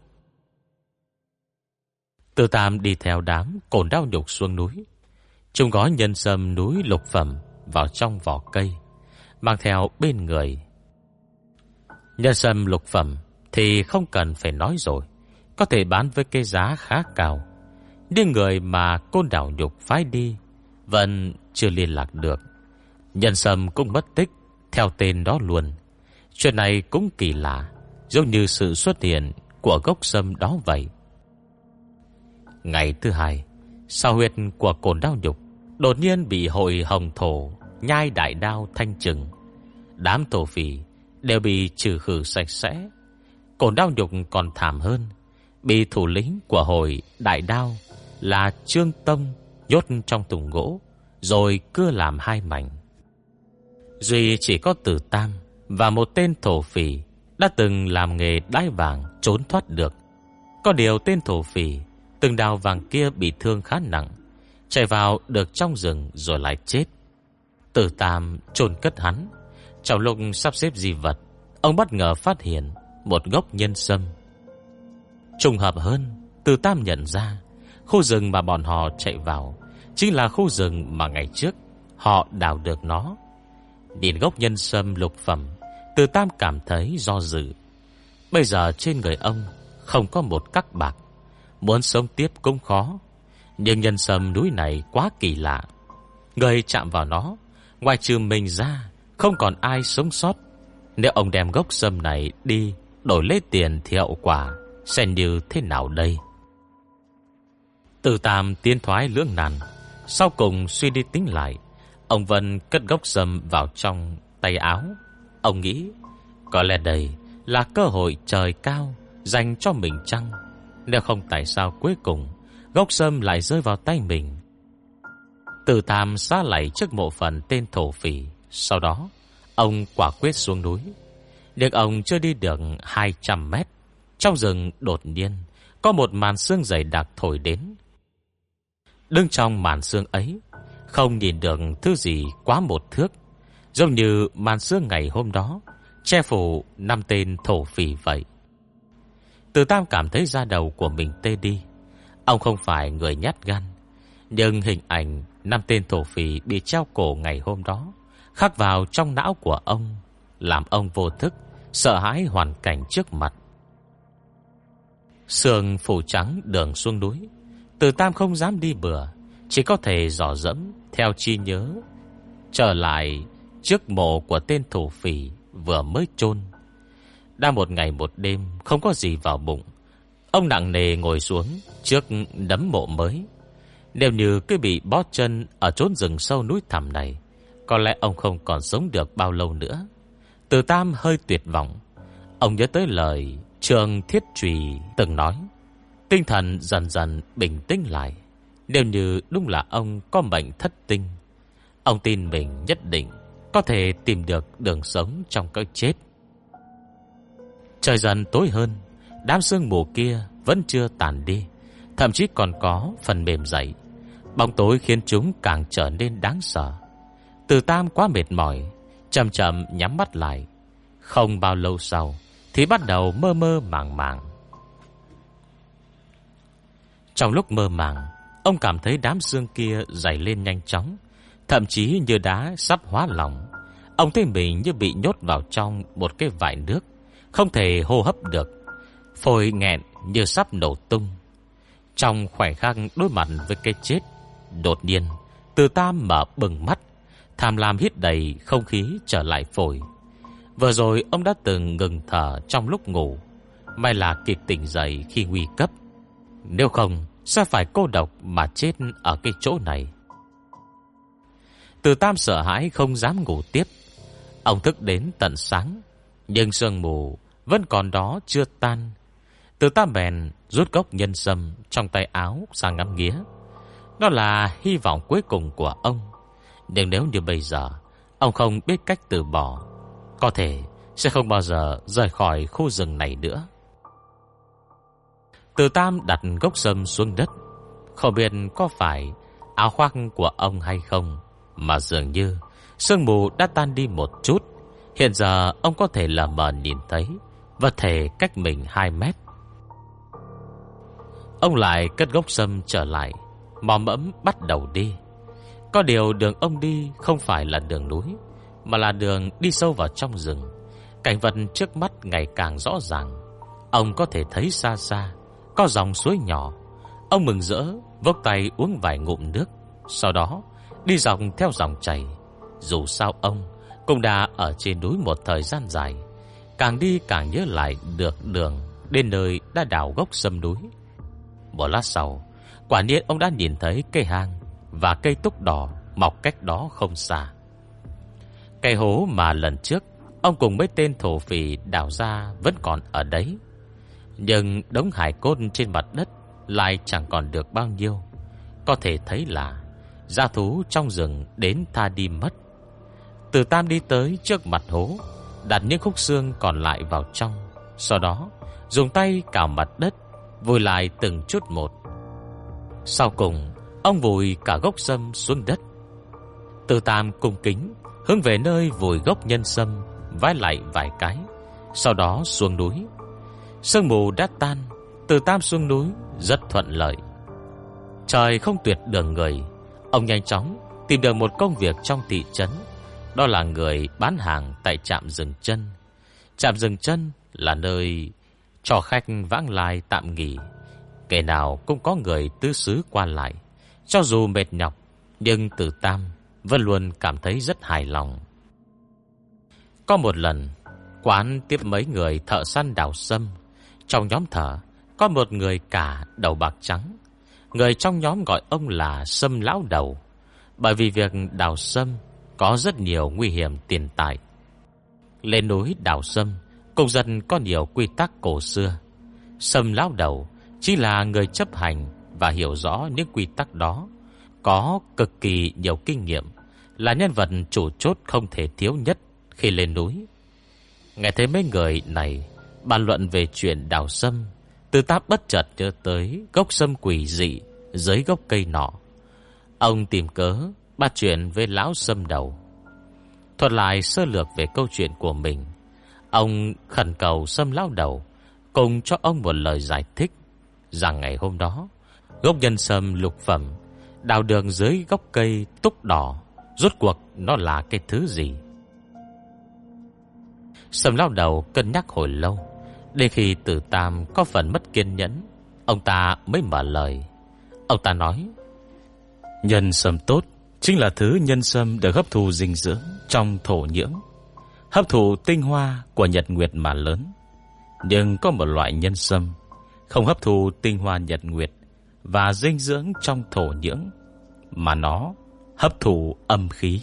Từ Tam đi theo đám Cổ Đao Nhục xuống núi. Chúng gói nhân sâm núi lục phẩm vào trong vỏ cây, mang theo bên người. Nhân sâm lục phẩm thì không cần phải nói rồi, có thể bán với cái giá khá cao. Nhưng người mà Côn Đảo Nhục phái đi vẫn chưa liên lạc được. Nhân sâm cũng mất tích theo tên đó luôn. Chuyện này cũng kỳ lạ, giống như sự xuất hiện của gốc sâm đó vậy. Ngày thứ hai, sao huyệt của Côn Đao Nhục đột nhiên bị hội hồng thổ nhai đại đao thanh trừng. Đám thổ phỉ đều bị trừ khử sạch sẽ. Côn Đao Nhục còn thảm hơn, bị thủ lĩnh của hội đại đao là Trương Tông nhốt trong thùng gỗ, rồi cưa làm hai mảnh. Duy chỉ có Từ Tam và một tên thổ phỉ đã từng làm nghề đái vàng trốn thoát được. Có điều tên thổ phỉ từng đào vàng kia bị thương khá nặng, chạy vào được trong rừng rồi lại chết. Từ Tam chôn cất hắn. Trong lúc sắp xếp di vật, ông bất ngờ phát hiện một gốc nhân sâm. Trùng hợp hơn, Từ Tam nhận ra khu rừng mà bọn họ chạy vào chính là khu rừng mà ngày trước họ đào được nó. Nhìn gốc nhân sâm lục phẩm, Từ Tam cảm thấy do dự. Bây giờ trên người ông không có một cắc bạc, muốn sống tiếp cũng khó. Nhưng nhân sâm núi này quá kỳ lạ, người chạm vào nó, ngoài trừ mình ra không còn ai sống sót. Nếu ông đem gốc sâm này đi đổi lấy tiền thì hậu quả sẽ như thế nào đây? Từ Tam tiến thoái lưỡng nan, sau cùng suy đi tính lại, ông Vân cất gốc sâm vào trong tay áo. Ông nghĩ có lẽ đây là cơ hội trời cao dành cho mình chăng? Nếu không, tại sao cuối cùng gốc sâm lại rơi vào tay mình? Từ Tam xá lạy trước mộ phần tên thổ phỉ. Sau đó ông quả quyết xuống núi. Nhưng ông chưa đi được 200 mét, trong rừng đột nhiên có một màn sương dày đặc thổi đến. Đứng trong màn sương ấy, không nhìn được thứ gì quá một thước, giống như màn sương ngày hôm đó che phủ 5 tên thổ phỉ vậy. Từ Tam cảm thấy da đầu của mình tê đi. Ông không phải người nhát gan, nhưng hình ảnh 5 tên thổ phỉ bị treo cổ ngày hôm đó khắc vào trong não của ông, làm ông vô thức sợ hãi hoàn cảnh trước mặt. Sương phủ trắng đường xuống núi, Từ Tam không dám đi bừa, chỉ có thể dò dẫm theo trí nhớ trở lại trước mộ của tên thổ phỉ vừa mới chôn. Đã một ngày một đêm không có gì vào bụng, ông nặng nề ngồi xuống trước đấm mộ mới. Nếu như cứ bị bó chân ở chốn rừng sâu núi thẳm này, có lẽ ông không còn sống được bao lâu nữa. Từ Tam hơi tuyệt vọng. Ông nhớ tới lời Trương Thiết Trùy từng nói, tinh thần dần dần bình tĩnh lại. Nếu như đúng là ông có mệnh thất tinh, ông tin mình nhất định có thể tìm được đường sống trong cái chết. Trời dần tối hơn, đám sương mù kia vẫn chưa tàn đi, thậm chí còn có phần mềm dậy. Bóng tối khiến chúng càng trở nên đáng sợ. Từ Tam quá mệt mỏi, chậm chậm nhắm mắt lại. Không bao lâu sau thì bắt đầu mơ mơ màng màng. Trong lúc mơ màng, ông cảm thấy đám sương kia dày lên nhanh chóng, thậm chí như đá sắp hóa lỏng. Ông thấy mình như bị nhốt vào trong một cái vại nước, không thể hô hấp được, phổi nghẹn như sắp nổ tung. Trong khoảnh khắc đối mặt với cái chết, đột nhiên Từ Tam mở bừng mắt, tham lam hít đầy không khí trở lại phổi. Vừa rồi ông đã từng ngừng thở trong lúc ngủ, may là kịp tỉnh dậy khi nguy cấp, nếu không sẽ phải cô độc mà chết ở cái chỗ này. Từ Tam sợ hãi không dám ngủ tiếp. Ông thức đến tận sáng, nhưng sương mù vẫn còn đó chưa tan. Từ Tam bèn rút gốc nhân sâm trong tay áo ra ngắm nghía. Đó là hy vọng cuối cùng của ông. Nhưng nếu như bây giờ ông không biết cách từ bỏ, có thể sẽ không bao giờ rời khỏi khu rừng này nữa. Từ Tam đặt gốc sâm xuống đất. Không biết có phải áo khoác của ông hay không, mà dường như sương mù đã tan đi một chút. Hiện giờ ông có thể lờ mờ nhìn thấy vật thể cách mình 2 mét. Ông lại cất gốc sâm trở lại, mò mẫm bắt đầu đi. Có điều đường ông đi không phải là đường núi, mà là đường đi sâu vào trong rừng. Cảnh vật trước mắt ngày càng rõ ràng. Ông có thể thấy xa xa có dòng suối nhỏ. Ông mừng rỡ vốc tay uống vài ngụm nước, sau đó đi dọc theo dòng chảy. Dù sao ông cũng đã ở trên núi một thời gian dài, càng đi càng nhớ lại được đường đến nơi đã đào gốc sâm núi. Một lát sau, quả nhiên ông đã nhìn thấy cây hang và cây túc đỏ mọc cách đó không xa. Cây hố mà lần trước ông cùng mấy tên thổ phỉ đào ra vẫn còn ở đấy, nhưng đống hải cốt trên mặt đất lại chẳng còn được bao nhiêu. Có thể thấy là dã thú trong rừng đến tha đi mất. Từ Tam đi tới trước mặt hố, đặt những khúc xương còn lại vào trong, sau đó dùng tay cào mặt đất, vùi lại từng chút một. Sau cùng ông vùi cả gốc sâm xuống đất. Từ Tam cung kính hướng về nơi vùi gốc nhân sâm, vái lại vài cái, sau đó xuống núi. Sương mù đã tan, Từ Tam xuống núi rất thuận lợi. Trời không tuyệt đường người, ông nhanh chóng tìm được một công việc trong thị trấn. Đó là người bán hàng tại trạm dừng chân. Trạm dừng chân là nơi cho khách vãng lai tạm nghỉ. Kẻ nào cũng có người tứ xứ qua lại. Cho dù mệt nhọc, nhưng Từ Tam vẫn luôn cảm thấy rất hài lòng. Có một lần, quán tiếp mấy người thợ săn đào sâm. Trong nhóm thợ có một người cả đầu bạc trắng. Người trong nhóm gọi ông là Sâm Lão Đầu, bởi vì việc đào sâm có rất nhiều nguy hiểm tiền tài. Lên núi đào sâm cũng dần có nhiều quy tắc cổ xưa. Sâm Lão Đầu chỉ là người chấp hành và hiểu rõ những quy tắc đó, có cực kỳ nhiều kinh nghiệm, là nhân vật chủ chốt không thể thiếu nhất khi lên núi. Nghe thấy mấy người này bàn luận về chuyện đào sâm, Từ Tam bất chợt nhớ tới gốc sâm quỷ dị dưới gốc cây nọ. Ông tìm cớ bắt chuyện với lão sâm đầu, thuật lại sơ lược về câu chuyện của mình. Ông khẩn cầu sâm lão đầu cùng cho ông một lời giải thích rằng ngày hôm đó gốc nhân sâm lục phẩm đào đường dưới gốc cây túc đỏ rốt cuộc nó là cái thứ gì. Sâm lão đầu cân nhắc hồi lâu, đến khi Từ Tam có phần mất kiên nhẫn, ông ta mới mở lời. Ông ta nói: nhân sâm tốt chính là thứ nhân sâm được hấp thụ dinh dưỡng trong thổ nhưỡng, hấp thụ tinh hoa của nhật nguyệt mà lớn. Nhưng có một loại nhân sâm không hấp thụ tinh hoa nhật nguyệt và dinh dưỡng trong thổ nhưỡng, mà nó hấp thụ âm khí.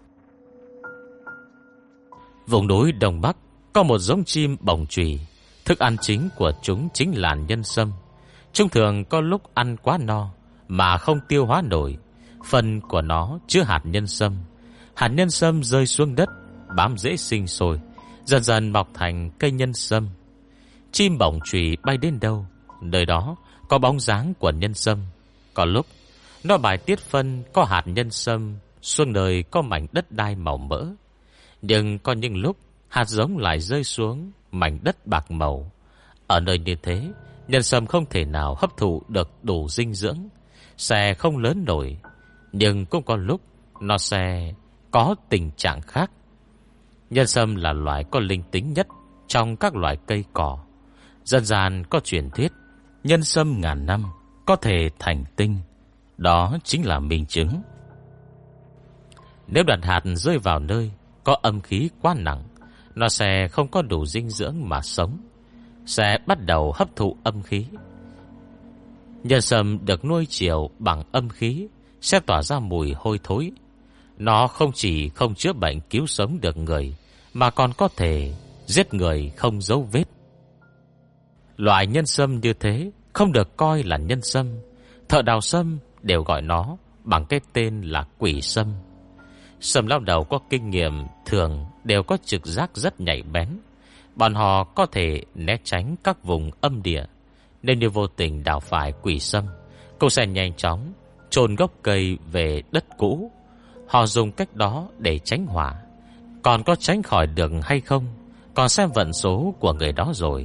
Vùng núi Đông Bắc có một giống chim bồng chùy, thức ăn chính của chúng chính là nhân sâm. Chúng thường có lúc ăn quá no mà không tiêu hóa nổi. Phần của nó chứa hạt nhân sâm. Hạt nhân sâm rơi xuống đất, bám rễ sinh sôi, dần dần mọc thành cây nhân sâm. Chim bồng chùy bay đến đâu, nơi đó có bóng dáng của nhân sâm. Có lúc nó bài tiết phân có hạt nhân sâm xuống nơi có mảnh đất đai màu mỡ. Nhưng có những lúc hạt giống lại rơi xuống mảnh đất bạc màu. Ở nơi như thế, nhân sâm không thể nào hấp thụ được đủ dinh dưỡng, sẽ không lớn nổi. Nhưng cũng có lúc nó sẽ có tình trạng khác. Nhân sâm là loài có linh tính nhất trong các loài cây cỏ. Dân gian có truyền thuyết nhân sâm ngàn năm có thể thành tinh. Đó chính là minh chứng. Nếu đặt hạt rơi vào nơi có âm khí quá nặng, nó sẽ không có đủ dinh dưỡng mà sống, sẽ bắt đầu hấp thụ âm khí. Nhân sâm được nuôi chiều bằng âm khí sẽ tỏa ra mùi hôi thối. Nó không chỉ không chữa bệnh cứu sống được người, mà còn có thể giết người không dấu vết. Loại nhân sâm như thế không được coi là nhân sâm. Thợ đào sâm đều gọi nó bằng cái tên là quỷ sâm. Sâm lão đầu có kinh nghiệm thường đều có trực giác rất nhạy bén. Bọn họ có thể né tránh các vùng âm địa, nên như vô tình đào phải quỷ sâm, cũng sẽ nhanh chóng chôn gốc cây về đất cũ. Họ dùng cách đó để tránh hỏa. Còn có tránh khỏi được hay không, còn xem vận số của người đó rồi.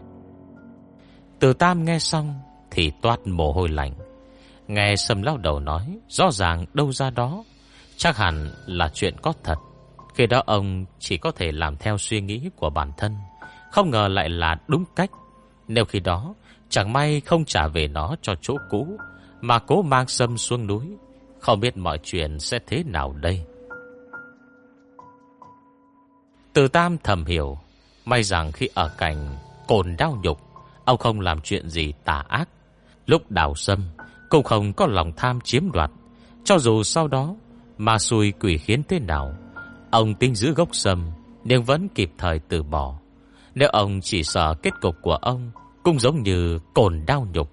Từ Tam nghe xong thì toát mồ hôi lạnh. Nghe Sâm lão đầu nói rõ ràng đâu ra đó, chắc hẳn là chuyện có thật. Khi đó ông chỉ có thể làm theo suy nghĩ của bản thân, không ngờ lại là đúng cách. Nếu khi đó chẳng may không trả về nó cho chỗ cũ, mà cố mang sâm xuống núi, không biết mọi chuyện sẽ thế nào đây. Từ Tam thầm hiểu, may rằng khi ở cạnh cồn đau nhục, ông không làm chuyện gì tà ác. Lúc đào sâm cũng không có lòng tham chiếm đoạt. Cho dù sau đó mà xui quỷ khiến thế nào, ông tính giữ gốc sâm nhưng vẫn kịp thời từ bỏ. Nếu ông chỉ sợ kết cục của ông cũng giống như cồn đau nhục.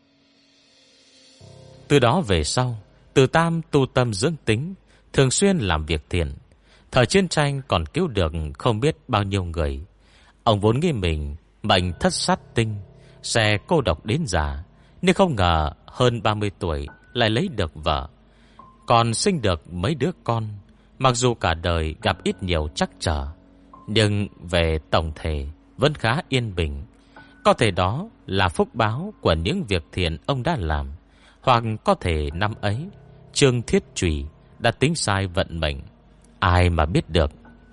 Từ đó về sau, Từ Tam tu tâm dưỡng tính, thường xuyên làm việc thiện. Thời chiến tranh còn cứu được không biết bao nhiêu người. Ông vốn nghĩ mình mệnh thất sát tinh, sẽ cô độc đến già, nhưng không ngờ hơn 30 tuổi lại lấy được vợ, còn sinh được mấy đứa con. Mặc dù cả đời gặp ít nhiều trắc trở, nhưng về tổng thể vẫn khá yên bình. Có thể đó là phúc báo của những việc thiện ông đã làm, hoặc có thể năm ấy Trương Thiết Trùy đã tính sai vận mệnh, ai mà biết được.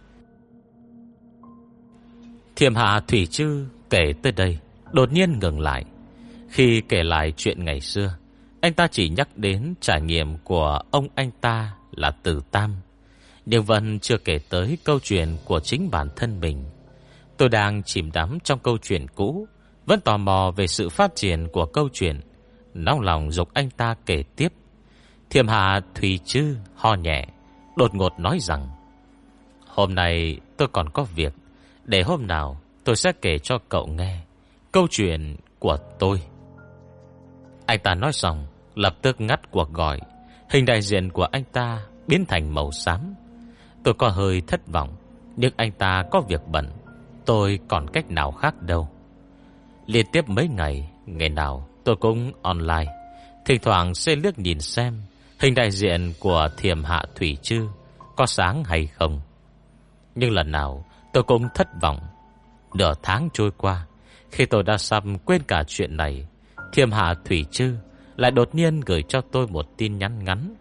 Thiểm Hạ Thủy Trư kể tới đây đột nhiên ngừng lại. Khi kể lại chuyện ngày xưa, anh ta chỉ nhắc đến trải nghiệm của ông anh ta là Từ Tam, nhưng vẫn chưa kể tới câu chuyện của chính bản thân mình. Tôi đang chìm đắm trong câu chuyện cũ, vẫn tò mò về sự phát triển của câu chuyện, nóng lòng giục anh ta kể tiếp. Thiểm Hạ Thủy Trư ho nhẹ, đột ngột nói rằng: "Hôm nay tôi còn có việc, để hôm nào tôi sẽ kể cho cậu nghe câu chuyện của tôi." Anh ta nói xong lập tức ngắt cuộc gọi. Hình đại diện của anh ta biến thành màu xám. Tôi có hơi thất vọng, nhưng anh ta có việc bận, tôi còn cách nào khác đâu. Liên tiếp mấy ngày, ngày nào tôi cũng online, thỉnh thoảng sẽ liếc nhìn xem hình đại diện của Thiểm Hạ Thủy Chư có sáng hay không. Nhưng lần nào tôi cũng thất vọng. Nửa tháng trôi qua, khi tôi đã sắp quên cả chuyện này, Thiểm Hạ Thủy Chư lại đột nhiên gửi cho tôi một tin nhắn ngắn.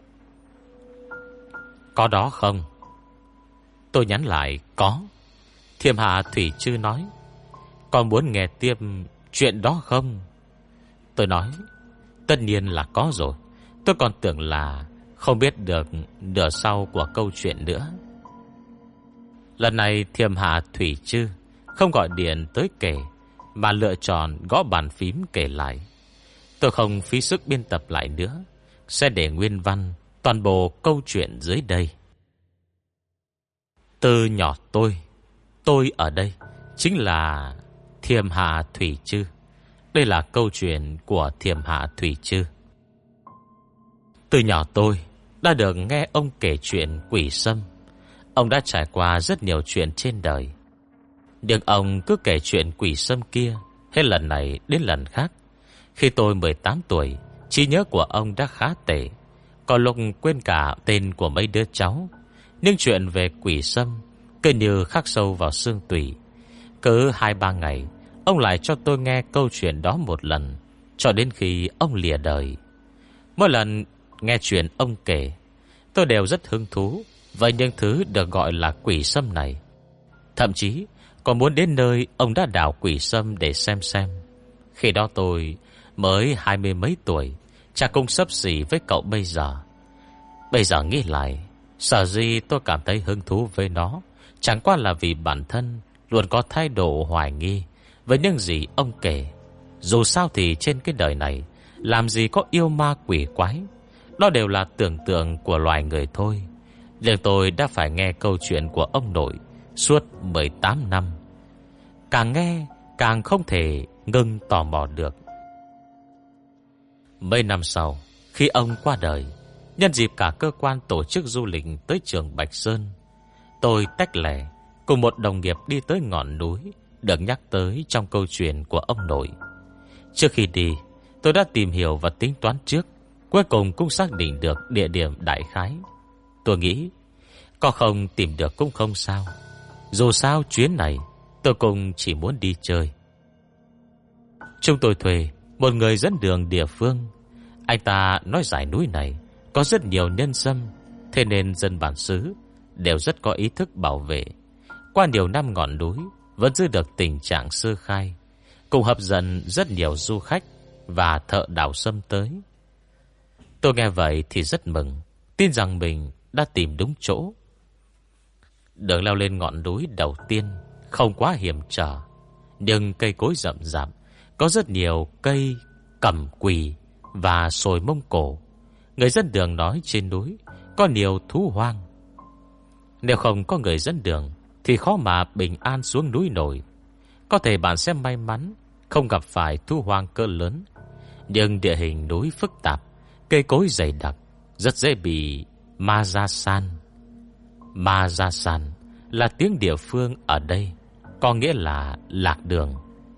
Có đó không? Tôi nhắn lại có. Thiểm Hạ Thủy Chư nói, còn muốn nghe tiếp chuyện đó không? Tôi nói, tất nhiên là có rồi. Tôi còn tưởng là không biết được nửa sau của câu chuyện nữa. Lần này Thiểm Hạ Thủy Chư không gọi điện tới kể, mà lựa chọn gõ bàn phím kể lại. Tôi không phí sức biên tập lại nữa, sẽ để nguyên văn toàn bộ câu chuyện dưới đây. Từ nhỏ tôi ở đây chính là Thiểm Hạ Thủy Chư. Đây là câu chuyện của Thiểm Hạ Thủy Chư. Từ nhỏ tôi đã được nghe ông kể chuyện quỷ sâm. Ông đã trải qua rất nhiều chuyện trên đời, nhưng ông cứ kể chuyện quỷ sâm kia hết lần này đến lần khác. Khi tôi 18 tuổi, trí nhớ của ông đã khá tệ, có lúc quên cả tên của mấy đứa cháu. Nhưng chuyện về quỷ sâm cứ như khắc sâu vào xương tủy. Cứ 2-3 ngày, ông lại cho tôi nghe câu chuyện đó một lần, cho đến khi ông lìa đời. Mỗi lần nghe chuyện ông kể, tôi đều rất hứng thú với những thứ được gọi là quỷ sâm này. Thậm chí còn muốn đến nơi ông đã đào quỷ sâm để xem. Khi đó tôi mới 20 mấy tuổi, chắc cũng xấp xỉ với cậu bây giờ. Bây giờ nghĩ lại, sở dĩ tôi cảm thấy hứng thú với nó chẳng qua là vì bản thân luôn có thái độ hoài nghi với những gì ông kể. Dù sao thì trên cái đời này làm gì có yêu ma quỷ quái, đó đều là tưởng tượng của loài người thôi. Nhưng tôi đã phải nghe câu chuyện của ông nội suốt 18 năm. Càng nghe càng không thể ngưng tò mò được. Mấy năm sau, khi ông qua đời, nhân dịp cả cơ quan tổ chức du lịch tới trường Bạch Sơn, tôi tách lẻ cùng một đồng nghiệp đi tới ngọn núi được nhắc tới trong câu chuyện của ông nội. Trước khi đi, tôi đã tìm hiểu và tính toán trước, cuối cùng cũng xác định được địa điểm đại khái. Tôi nghĩ có không tìm được cũng không sao, dù sao chuyến này tôi cũng chỉ muốn đi chơi. Chúng tôi thuê một người dẫn đường địa phương. Anh ta nói dải núi này có rất nhiều nhân sâm, thế nên dân bản xứ đều rất có ý thức bảo vệ. Qua nhiều năm, ngọn núi vẫn giữ được tình trạng sơ khai, cùng hấp dẫn rất nhiều du khách và thợ đào sâm tới. Tôi nghe vậy thì rất mừng, tin rằng mình đã tìm đúng chỗ. Đường leo lên ngọn núi đầu tiên không quá hiểm trở, nhưng cây cối rậm rạp, có rất nhiều cây cẩm quỳ và sồi Mông Cổ. Người dẫn đường nói trên núi có nhiều thú hoang. Nếu không có người dẫn đường thì khó mà bình an xuống núi nổi. Có thể bạn sẽ may mắn không gặp phải thú hoang cỡ lớn, nhưng địa hình núi phức tạp, cây cối dày đặc, rất dễ bị ma ra san. Ma ra san là tiếng địa phương ở đây, có nghĩa là lạc đường.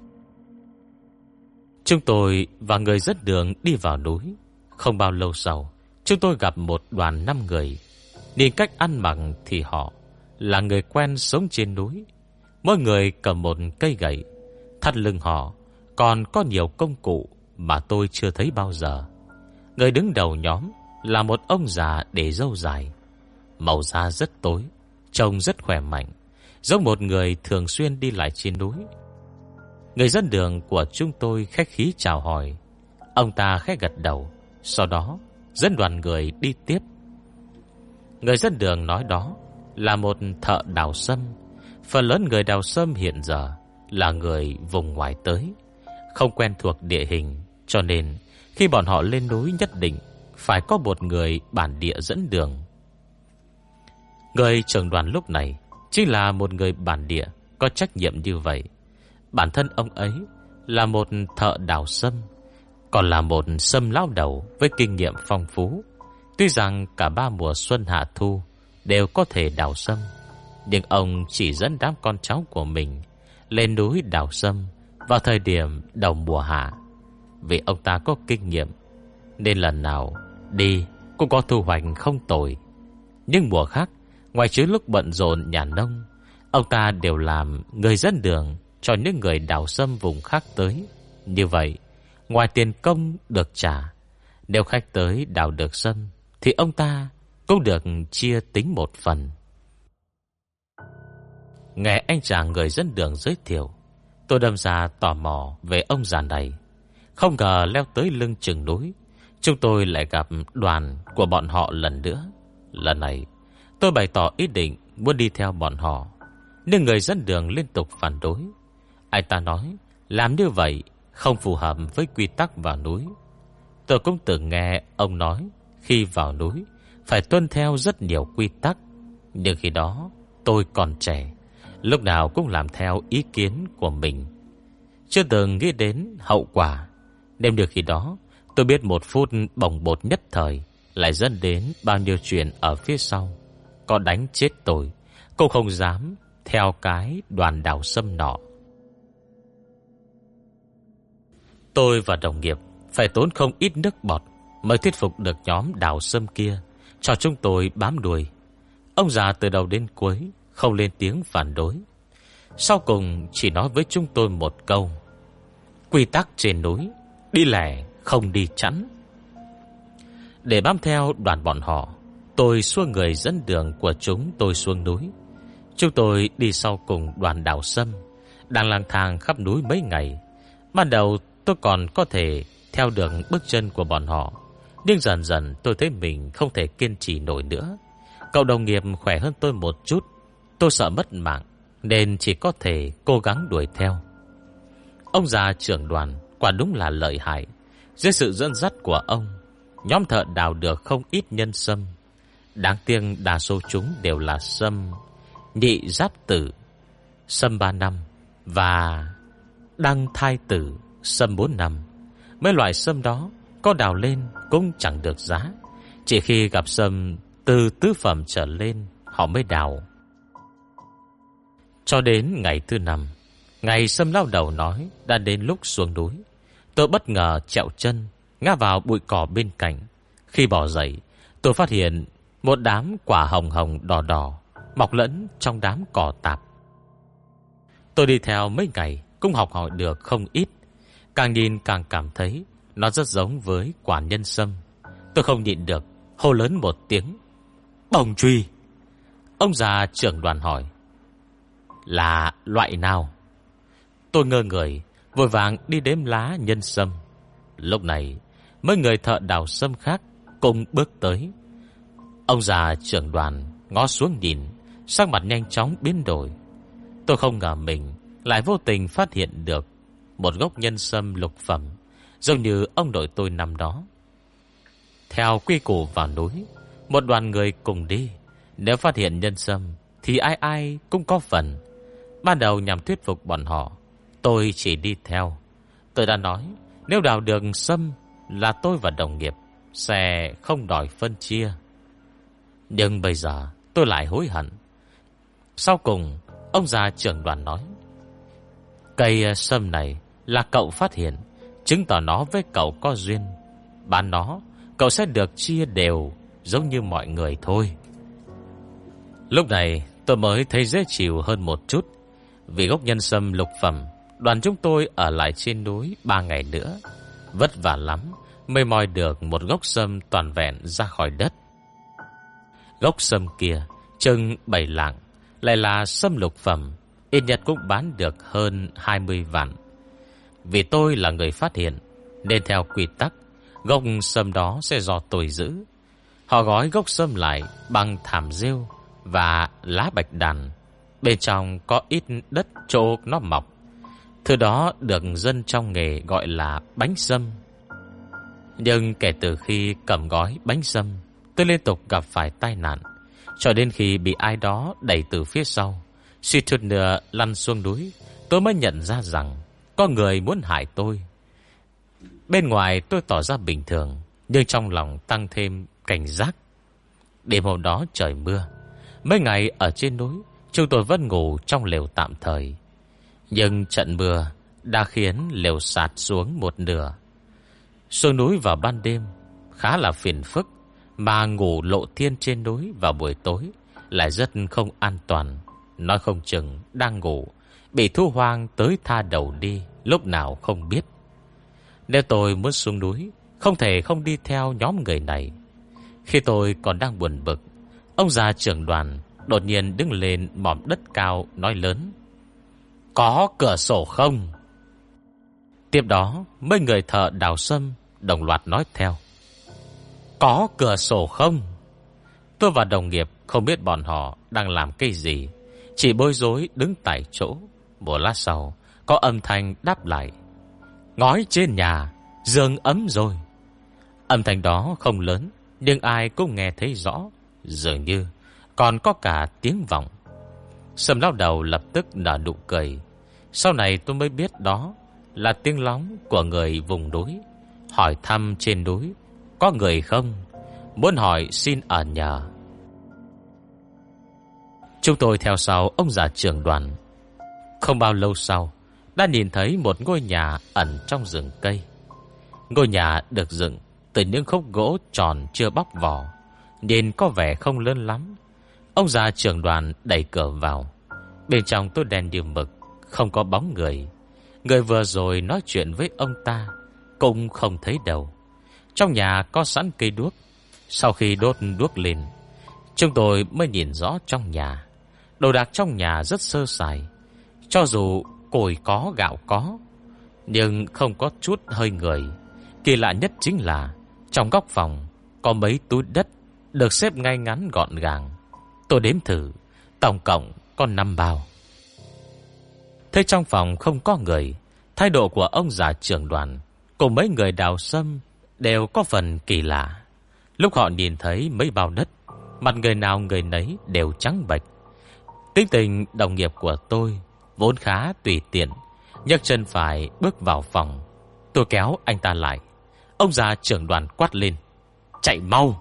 Chúng tôi và người dẫn đường đi vào núi. Không bao lâu sau, chúng tôi gặp một đoàn 5 người. Nhìn cách ăn mặc thì họ là người quen sống trên núi. Mỗi người cầm một cây gậy. Thắt lưng họ còn có nhiều công cụ mà tôi chưa thấy bao giờ. Người đứng đầu nhóm là một ông già để râu dài, màu da rất tối, trông rất khỏe mạnh, giống một người thường xuyên đi lại trên núi. Người dẫn đường của chúng tôi khách khí chào hỏi. Ông ta khẽ gật đầu, sau đó dẫn đoàn người đi tiếp. Người dẫn đường nói đó là một thợ đào sâm. Phần lớn người đào sâm hiện giờ là người vùng ngoài tới, không quen thuộc địa hình, cho nên khi bọn họ lên núi nhất định phải có một người bản địa dẫn đường. Người trưởng đoàn lúc này chính là một người bản địa có trách nhiệm như vậy. Bản thân ông ấy là một thợ đào sâm, còn là một sâm lão đầu với kinh nghiệm phong phú. Tuy rằng cả 3 mùa xuân hạ thu đều có thể đào sâm, nhưng ông chỉ dẫn đám con cháu của mình lên núi đào sâm vào thời điểm đầu mùa hạ. Vì ông ta có kinh nghiệm nên lần nào đi cũng có thu hoạch không tồi. Nhưng mùa khác, ngoài trừ lúc bận rộn nhà nông, ông ta đều làm người dẫn đường cho những người đào sâm vùng khác tới. Như vậy, ngoài tiền công được trả, nếu khách tới đào được sâm thì ông ta cũng được chia tính một phần. Nghe anh chàng người dẫn đường giới thiệu, tôi đâm ra tò mò về ông già này. Không ngờ leo tới lưng chừng núi, chúng tôi lại gặp đoàn của bọn họ lần nữa. Lần này tôi bày tỏ ý định muốn đi theo bọn họ, nhưng người dẫn đường liên tục phản đối. Anh ta nói làm như vậy không phù hợp với quy tắc vào núi. Tôi cũng từng nghe ông nói khi vào núi phải tuân theo rất nhiều quy tắc, nhưng khi đó tôi còn trẻ, lúc nào cũng làm theo ý kiến của mình, chưa từng nghĩ đến hậu quả. Nên được khi đó tôi biết một phút bồng bột nhất thời lại dẫn đến bao nhiêu chuyện ở phía sau. Có đánh chết tôi cũng không dám theo cái đoàn đào sâm nọ. Tôi và đồng nghiệp phải tốn không ít nước bọt mới thuyết phục được nhóm đào sâm kia cho chúng tôi bám đuôi. Ông già từ đầu đến cuối không lên tiếng phản đối. Sau cùng chỉ nói với chúng tôi một câu: quy tắc trên núi, đi lẻ không đi chẵn. Để bám theo đoàn bọn họ, tôi xua người dẫn đường của chúng tôi xuống núi. Chúng tôi đi sau cùng đoàn đào sâm, đang lang thang khắp núi mấy ngày. Ban đầu tôi còn có thể theo được bước chân của bọn họ, nhưng dần dần tôi thấy mình không thể kiên trì nổi nữa. Cậu đồng nghiệp khỏe hơn tôi một chút, tôi sợ mất mạng nên chỉ có thể cố gắng đuổi theo. Ông già trưởng đoàn quả đúng là lợi hại. Dưới sự dẫn dắt của ông, nhóm thợ đào được không ít nhân sâm. Đáng tiếc đa số chúng đều là sâm nhị giáp tử, sâm 3 năm và đăng thai tử, sâm 4 năm. Mấy loại sâm đó có đào lên cũng chẳng được giá. Chỉ khi gặp sâm từ tứ phẩm trở lên họ mới đào. Cho đến ngày thứ 5, ngày sâm lao đầu nói đã đến lúc xuống núi, tôi bất ngờ trẹo chân ngã vào bụi cỏ bên cạnh. Khi bò dậy, tôi phát hiện một đám quả hồng hồng đỏ đỏ mọc lẫn trong đám cỏ tạp. Tôi đi theo mấy ngày cũng học hỏi được không ít. Càng nhìn càng cảm thấy nó rất giống với quả nhân sâm. Tôi không nhịn được hô lớn một tiếng: bồng truy! Ông già trưởng đoàn hỏi: là loại nào? Tôi ngơ người, vội vàng đi đếm lá nhân sâm. Lúc này mấy người thợ đào sâm khác cùng bước tới. Ông già trưởng đoàn ngó xuống nhìn, sắc mặt nhanh chóng biến đổi. Tôi không ngờ mình lại vô tình phát hiện được một gốc nhân sâm lục phẩm, giống như ông nội tôi năm đó. Theo quy củ vào núi, một đoàn người cùng đi, nếu phát hiện nhân sâm thì ai ai cũng có phần. Ban đầu nhằm thuyết phục bọn họ, tôi chỉ đi theo. Tôi đã nói nếu đào được sâm là tôi và đồng nghiệp sẽ không đòi phân chia. Nhưng bây giờ tôi lại hối hận. Sau cùng ông già trưởng đoàn nói: cây sâm này là cậu phát hiện, chứng tỏ nó với cậu có duyên. Bán nó, cậu sẽ được chia đều giống như mọi người thôi. Lúc này tôi mới thấy dễ chịu hơn một chút. Vì gốc nhân sâm lục phẩm, đoàn chúng tôi ở lại trên núi 3 ngày nữa. Vất vả lắm mới moi được một gốc sâm toàn vẹn ra khỏi đất. Gốc sâm kia chừng 7 lạng, lại là sâm lục phẩm, ít nhất cũng bán được hơn 20 vạn. Vì tôi là người phát hiện nên theo quy tắc, gốc sâm đó sẽ do tôi giữ. Họ gói gốc sâm lại bằng thảm rêu và lá bạch đàn. Bên trong có ít đất chỗ nó mọc. Thứ đó được dân trong nghề gọi là bánh sâm. Nhưng kể từ khi cầm gói bánh sâm, tôi liên tục gặp phải tai nạn, cho đến khi bị ai đó đẩy từ phía sau, suýt chút nữa lăn xuống núi, tôi mới nhận ra rằng có người muốn hại tôi. Bên ngoài tôi tỏ ra bình thường, nhưng trong lòng tăng thêm cảnh giác. Đêm hôm đó trời mưa. Mấy ngày ở trên núi chúng tôi vẫn ngủ trong lều tạm thời. Nhưng trận mưa đã khiến lều sạt xuống một nửa. Xuống núi vào ban đêm khá là phiền phức, mà ngủ lộ thiên trên núi vào buổi tối lại rất không an toàn. Nói không chừng đang ngủ bị thú hoang tới tha đầu đi lúc nào không biết. Nếu tôi muốn xuống núi, không thể không đi theo nhóm người này. Khi tôi còn đang buồn bực, ông già trưởng đoàn đột nhiên đứng lên mỏm đất cao nói lớn: "Có cửa sổ không?" Tiếp đó mấy người thợ đào sâm đồng loạt nói theo: "Có cửa sổ không?" Tôi và đồng nghiệp không biết bọn họ đang làm cái gì, chỉ bối rối đứng tại chỗ. Một lát sau có âm thanh đáp lại: "Ngói trên nhà, giường ấm rồi." Âm thanh đó không lớn, nhưng ai cũng nghe thấy rõ, dường như còn có cả tiếng vọng. Sâm lão đầu lập tức nở nụ cười. Sau này tôi mới biết đó là tiếng lóng của người vùng núi, hỏi thăm trên núi có người không, muốn hỏi xin ở nhờ. Chúng tôi theo sau ông già trưởng đoàn. Không bao lâu sau đã nhìn thấy một ngôi nhà ẩn trong rừng cây. Ngôi nhà được dựng từ những khúc gỗ tròn chưa bóc vỏ, nhìn có vẻ không lớn lắm. Ông già trưởng đoàn đẩy cửa vào. Bên trong tối đen như mực, không có bóng người. Người vừa rồi nói chuyện với ông ta cũng không thấy đâu. Trong nhà có sẵn cây đuốc. Sau khi đốt đuốc lên, chúng tôi mới nhìn rõ trong nhà. Đồ đạc trong nhà rất sơ sài. Cho dù củi có, gạo có, nhưng không có chút hơi người. Kỳ lạ nhất chính là trong góc phòng có mấy túi đất được xếp ngay ngắn gọn gàng. Tôi đếm thử, tổng cộng có 5 bao. Thế trong phòng không có người, thái độ của ông già trưởng đoàn cùng mấy người đào sâm đều có phần kỳ lạ. Lúc họ nhìn thấy mấy bao đất, mặt người nào người nấy đều trắng bệch. Tính tình đồng nghiệp của tôi vốn khá tùy tiện, nhấc chân phải bước vào phòng. Tôi kéo anh ta lại. Ông già trưởng đoàn quát lên: "Chạy mau!"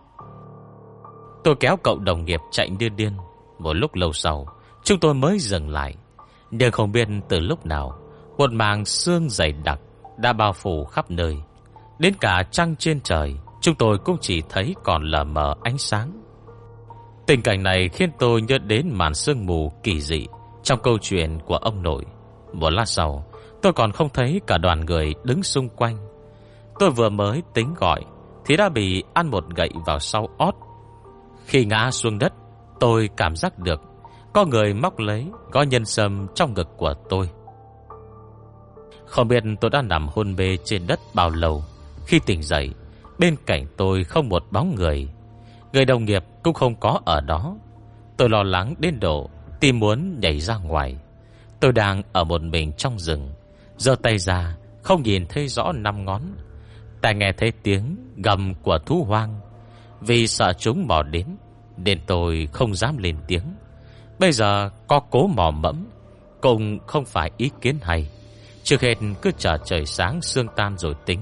Tôi kéo cậu đồng nghiệp chạy như điên. Một lúc lâu sau, chúng tôi mới dừng lại. Nhưng không biết từ lúc nào, một màng sương dày đặc đã bao phủ khắp nơi. Đến cả trăng trên trời chúng tôi cũng chỉ thấy còn lờ mờ ánh sáng. Tình cảnh này khiến tôi nhớ đến màn sương mù kỳ dị trong câu chuyện của ông nội. Một lát sau, tôi còn không thấy cả đoàn người đứng xung quanh. Tôi vừa mới tính gọi thì đã bị ăn một gậy vào sau ót. Khi ngã xuống đất, tôi cảm giác được có người móc lấy gói nhân sâm trong ngực của tôi. Không biết tôi đã nằm hôn mê trên đất bao lâu. Khi tỉnh dậy, bên cạnh tôi không một bóng người. Người đồng nghiệp cũng không có ở đó. Tôi lo lắng đến độ tim muốn nhảy ra ngoài. Tôi đang ở một mình trong rừng, giơ tay ra không nhìn thấy rõ 5 ngón. Tai nghe thấy tiếng gầm của thú hoang. Vì sợ chúng mò đến nên tôi không dám lên tiếng. Bây giờ có cố mò mẫm cũng không phải ý kiến hay. Trước hết cứ chờ trời sáng sương tan rồi tính.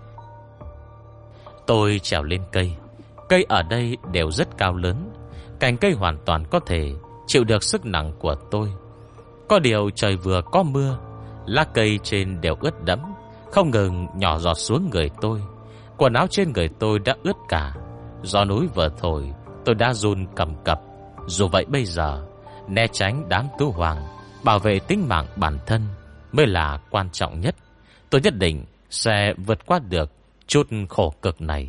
Tôi trèo lên cây. Cây ở đây đều rất cao lớn, cành cây hoàn toàn có thể chịu được sức nặng của tôi. Có điều trời vừa có mưa, lá cây trên đều ướt đẫm, không ngừng nhỏ giọt xuống người tôi. Quần áo trên người tôi đã ướt cả. Gió núi vừa thổi, tôi đã run cầm cập. Dù vậy bây giờ, né tránh đám thú hoang, bảo vệ tính mạng bản thân mới là quan trọng nhất. Tôi nhất định sẽ vượt qua được chút khổ cực này.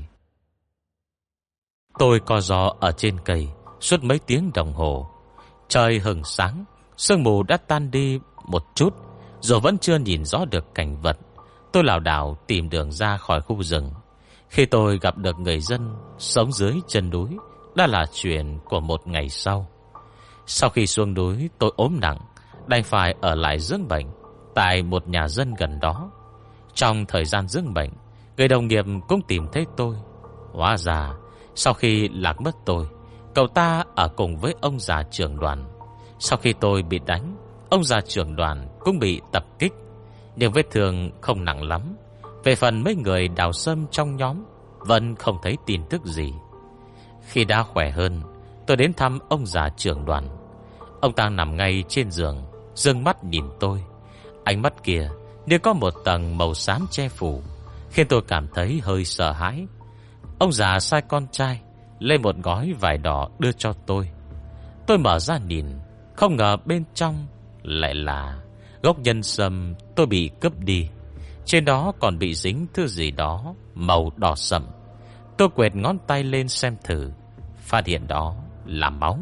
Tôi co ro ở trên cây suốt mấy tiếng đồng hồ. Trời hừng sáng, sương mù đã tan đi một chút, rồi vẫn chưa nhìn rõ được cảnh vật. Tôi lảo đảo tìm đường ra khỏi khu rừng. Khi tôi gặp được người dân sống dưới chân núi, đã là chuyện của một ngày sau. Sau khi xuống núi, tôi ốm nặng, đành phải ở lại dưỡng bệnh tại một nhà dân gần đó. Trong thời gian dưỡng bệnh, người đồng nghiệp cũng tìm thấy tôi. Hóa ra sau khi lạc mất tôi, cậu ta ở cùng với ông già trưởng đoàn. Sau khi tôi bị đánh, ông già trưởng đoàn cũng bị tập kích, nhưng vết thương không nặng lắm. Về phần mấy người đào sâm trong nhóm, vẫn không thấy tin tức gì. Khi đã khỏe hơn, tôi đến thăm ông già trưởng đoàn. Ông ta nằm ngay trên giường, dương mắt nhìn tôi. Ánh mắt kia như có một tầng màu xám che phủ, khiến tôi cảm thấy hơi sợ hãi. Ông già sai con trai lên một gói vải đỏ đưa cho tôi. Tôi mở ra nhìn, không ngờ bên trong lại là gốc nhân sâm tôi bị cướp đi. Trên đó còn bị dính thứ gì đó màu đỏ sậm. Tôi quệt ngón tay lên xem thử, phát hiện đó là máu.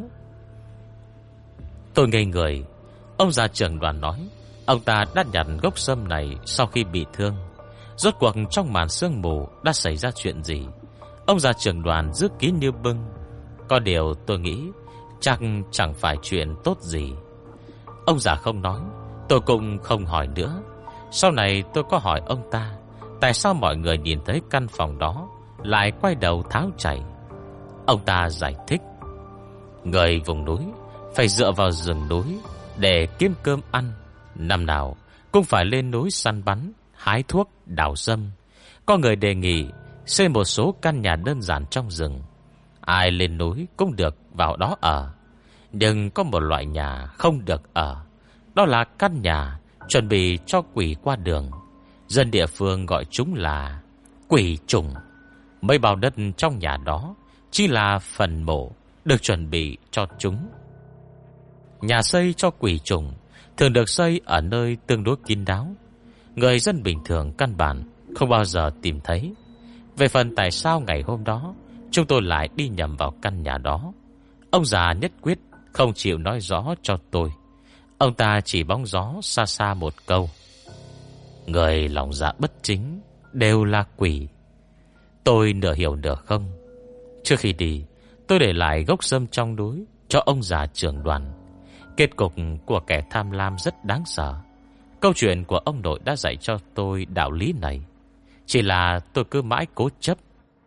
Tôi ngây người. Ông già trưởng đoàn nói ông ta đã nhặt gốc sâm này sau khi bị thương. Rốt cuộc trong màn sương mù đã xảy ra chuyện gì? Ông già trưởng đoàn giữ kín như bưng. Có điều tôi nghĩ chắc chẳng phải chuyện tốt gì. Ông già không nói, tôi cũng không hỏi nữa. Sau này tôi có hỏi ông ta tại sao mọi người nhìn thấy căn phòng đó lại quay đầu tháo chạy. Ông ta giải thích người vùng núi phải dựa vào rừng núi để kiếm cơm ăn. Năm nào cũng phải lên núi săn bắn, hái thuốc, đào sâm. Có người đề nghị xây một số căn nhà đơn giản trong rừng. Ai lên núi cũng được vào đó ở. Nhưng có một loại nhà không được ở. Đó là căn nhà chuẩn bị cho quỷ qua đường. Dân địa phương gọi chúng là quỷ trùng. Mấy bao đất trong nhà đó chỉ là phần mộ được chuẩn bị cho chúng. Nhà xây cho quỷ trùng thường được xây ở nơi tương đối kín đáo. Người dân bình thường căn bản không bao giờ tìm thấy. Về phần tại sao ngày hôm đó chúng tôi lại đi nhầm vào căn nhà đó, ông già nhất quyết không chịu nói rõ cho tôi. Ông ta chỉ bóng gió xa xa một câu: người lòng dạ bất chính đều là quỷ. Tôi nửa hiểu nửa không. Trước khi đi, tôi để lại gốc sâm trong núi cho ông già trưởng đoàn. Kết cục của kẻ tham lam rất đáng sợ. Câu chuyện của ông nội đã dạy cho tôi đạo lý này. Chỉ là tôi cứ mãi cố chấp.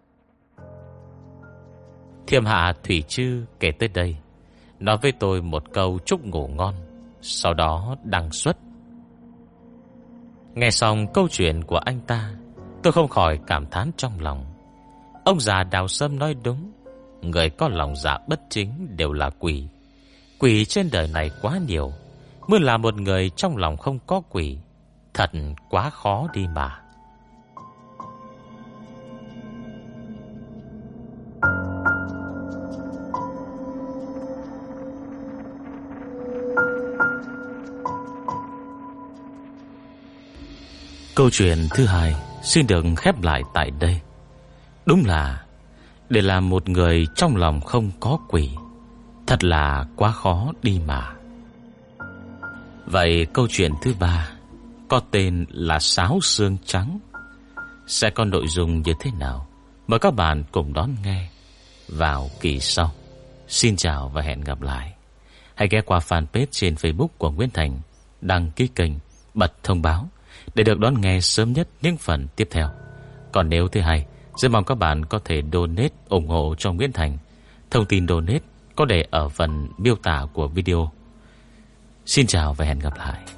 Thiêm hạ thủy chư kể tới đây, nói với tôi một câu chúc ngủ ngon, sau đó đăng xuất. Nghe xong câu chuyện của anh ta, tôi không khỏi cảm thán trong lòng. Ông già đào sâm nói đúng. Người có lòng dạ bất chính đều là quỷ. Quỷ trên đời này quá nhiều. Mới là một người trong lòng không có quỷ, thật quá khó đi mà. Câu chuyện thứ hai xin được khép lại tại đây. Đúng là để làm một người trong lòng không có quỷ, thật là quá khó đi mà. Vậy câu chuyện thứ ba có tên là Sáo Xương Trắng sẽ có nội dung như thế nào? Mời các bạn cùng đón nghe vào kỳ sau. Xin chào và hẹn gặp lại. Hãy ghé qua fanpage trên Facebook của Nguyễn Thành, đăng ký kênh, bật thông báo để được đón nghe sớm nhất những phần tiếp theo. Còn nếu thấy hay, rất mong các bạn có thể donate ủng hộ cho Nguyễn Thành. Thông tin donate có để ở phần miêu tả của video. Xin chào và hẹn gặp lại.